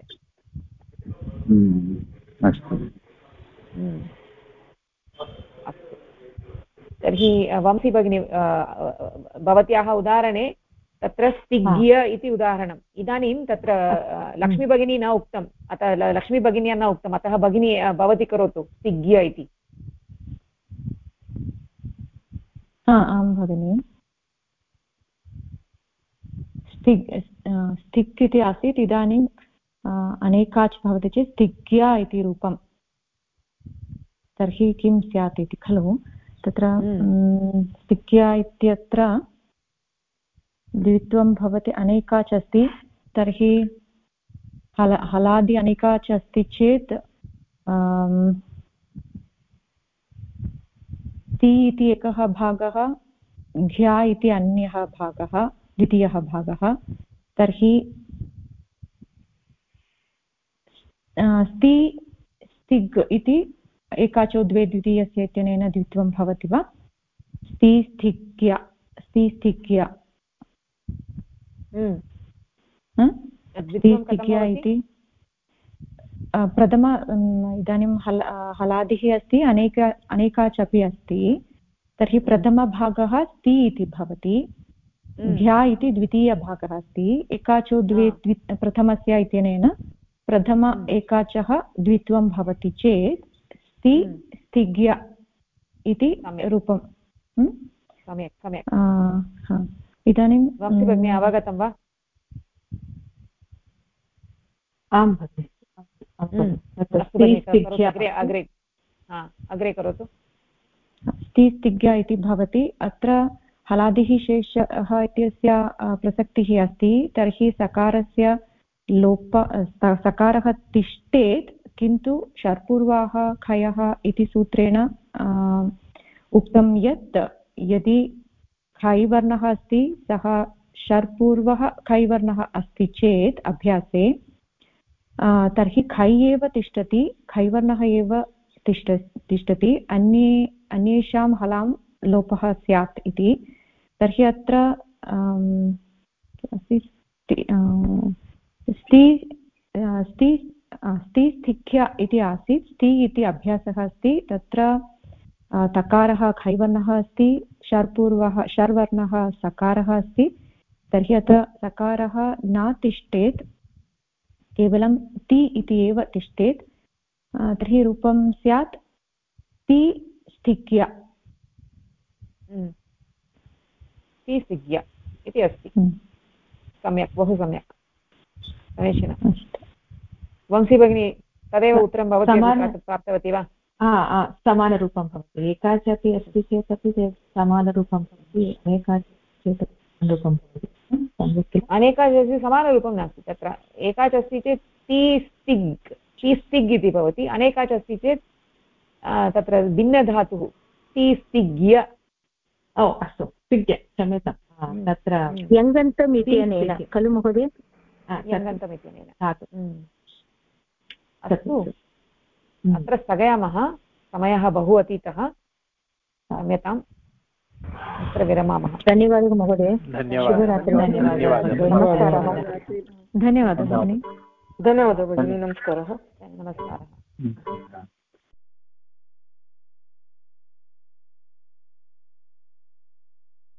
अस्तु, तर्हि वंशी भगिनी भवत्याः उदाहरणे तत्र स्तिग्य इति उदाहरणम्। इदानीं तत्र लक्ष्मीभगिनी न उक्तम्, अतः लक्ष्मीभगिन्या न उक्तम्, अतः भगिनी भवती करोतु स्तिग्य इति। आं भगिनि, स्तिक् इति आसीत्, इदानीम् अनेकाच् भवति चेत् स्तिग्या इति रूपं। तर्हि किं स्यात् इति खलु। तत्र स्तिक्या इत्यत्र द्वित्वं भवति, अनेकाच् अस्ति। तर्हि हलादि अनेकाच् अस्ति चेत् ति इति एकः भागः, घ्या इति अन्यः भागः, द्वितीयः भागः। तर्हि स्तिग् इति एकाचो द्वे द्वितीयस्य इत्यनेन द्वित्वं भवति वा? स्तिग्या इति प्रथम इदानीं हलादिः अस्ति, अनेकाच् अपि अस्ति। तर्हि प्रथमभागः स्ति इति भवति, घ्या इति द्वितीयभागः अस्ति। एकाचो द्वे प्रथमस्य इत्यनेन प्रथम एकाचः द्वित्वं भवति चेत् स्तिग्य इति रूपं। सम्यक् सम्यक्। इदानीं भगिनी अवगतं वा? आं भगिनि, अग्रे करोतु। स्तिग्या इति भवति। अत्र हलादिः शेषः इत्यस्य प्रसक्तिः अस्ति। तर्हि सकारस्य सकारः तिष्ठेत्, किन्तु षर्पूर्वाः खयः इति सूत्रेण उक्तं यत् यदि खैवर्णः अस्ति, सः षर्पूर्वः खैवर्णः अस्ति चेत् अभ्यासे तर्हि खै एव तिष्ठति, खैवर्णः एव तिष्ठति, अन्येषां हलां लोपः स्यात् इति। तर्हि अत्र स्तिग्या इति आसीत्। स्ति इति अभ्यासः अस्ति। तत्र तकारः खैवर्णः अस्ति, शर्वर्णः सकारः अस्ति। तर्हि अत्र सकारः न तिष्ठेत्, केवलं ति इति एव तिष्ठेत्। तर्हि रूपं स्यात् स्तिग्या इति अस्ति। सम्यक्, बहु सम्यक्, समीचीनं। वंशी भगिनी तदेव उत्तरं भवती प्राप्तवती वा? समानरूपं भवति। एकाच् अपि अस्ति चेत् अपि समानरूपं भवति, अनेकाच् चेत् रूपं भवति। अनेकाच् अस्ति समानरूपं नास्ति। तत्र एकाच् अस्ति चेत् स्तिग् इति भवति, अनेकाच् अस्ति चेत् तत्र भिन्नधातुः स्तिग्य। अस्तु, स्तिग्य, क्षम्यतां। तत्र यङन्तम् इत्यनेन खलु महोदय? यङन्तम् इत्यनेन धातु। अस्तु, अत्र स्थगयामः, समयः बहु अतीतः, क्षम्यताम्। अत्र विरमामः। धन्यवादः महोदय। धन्यवादः भगिनि। धन्यवादः भगिनि। नमस्कारः। नमस्कारः।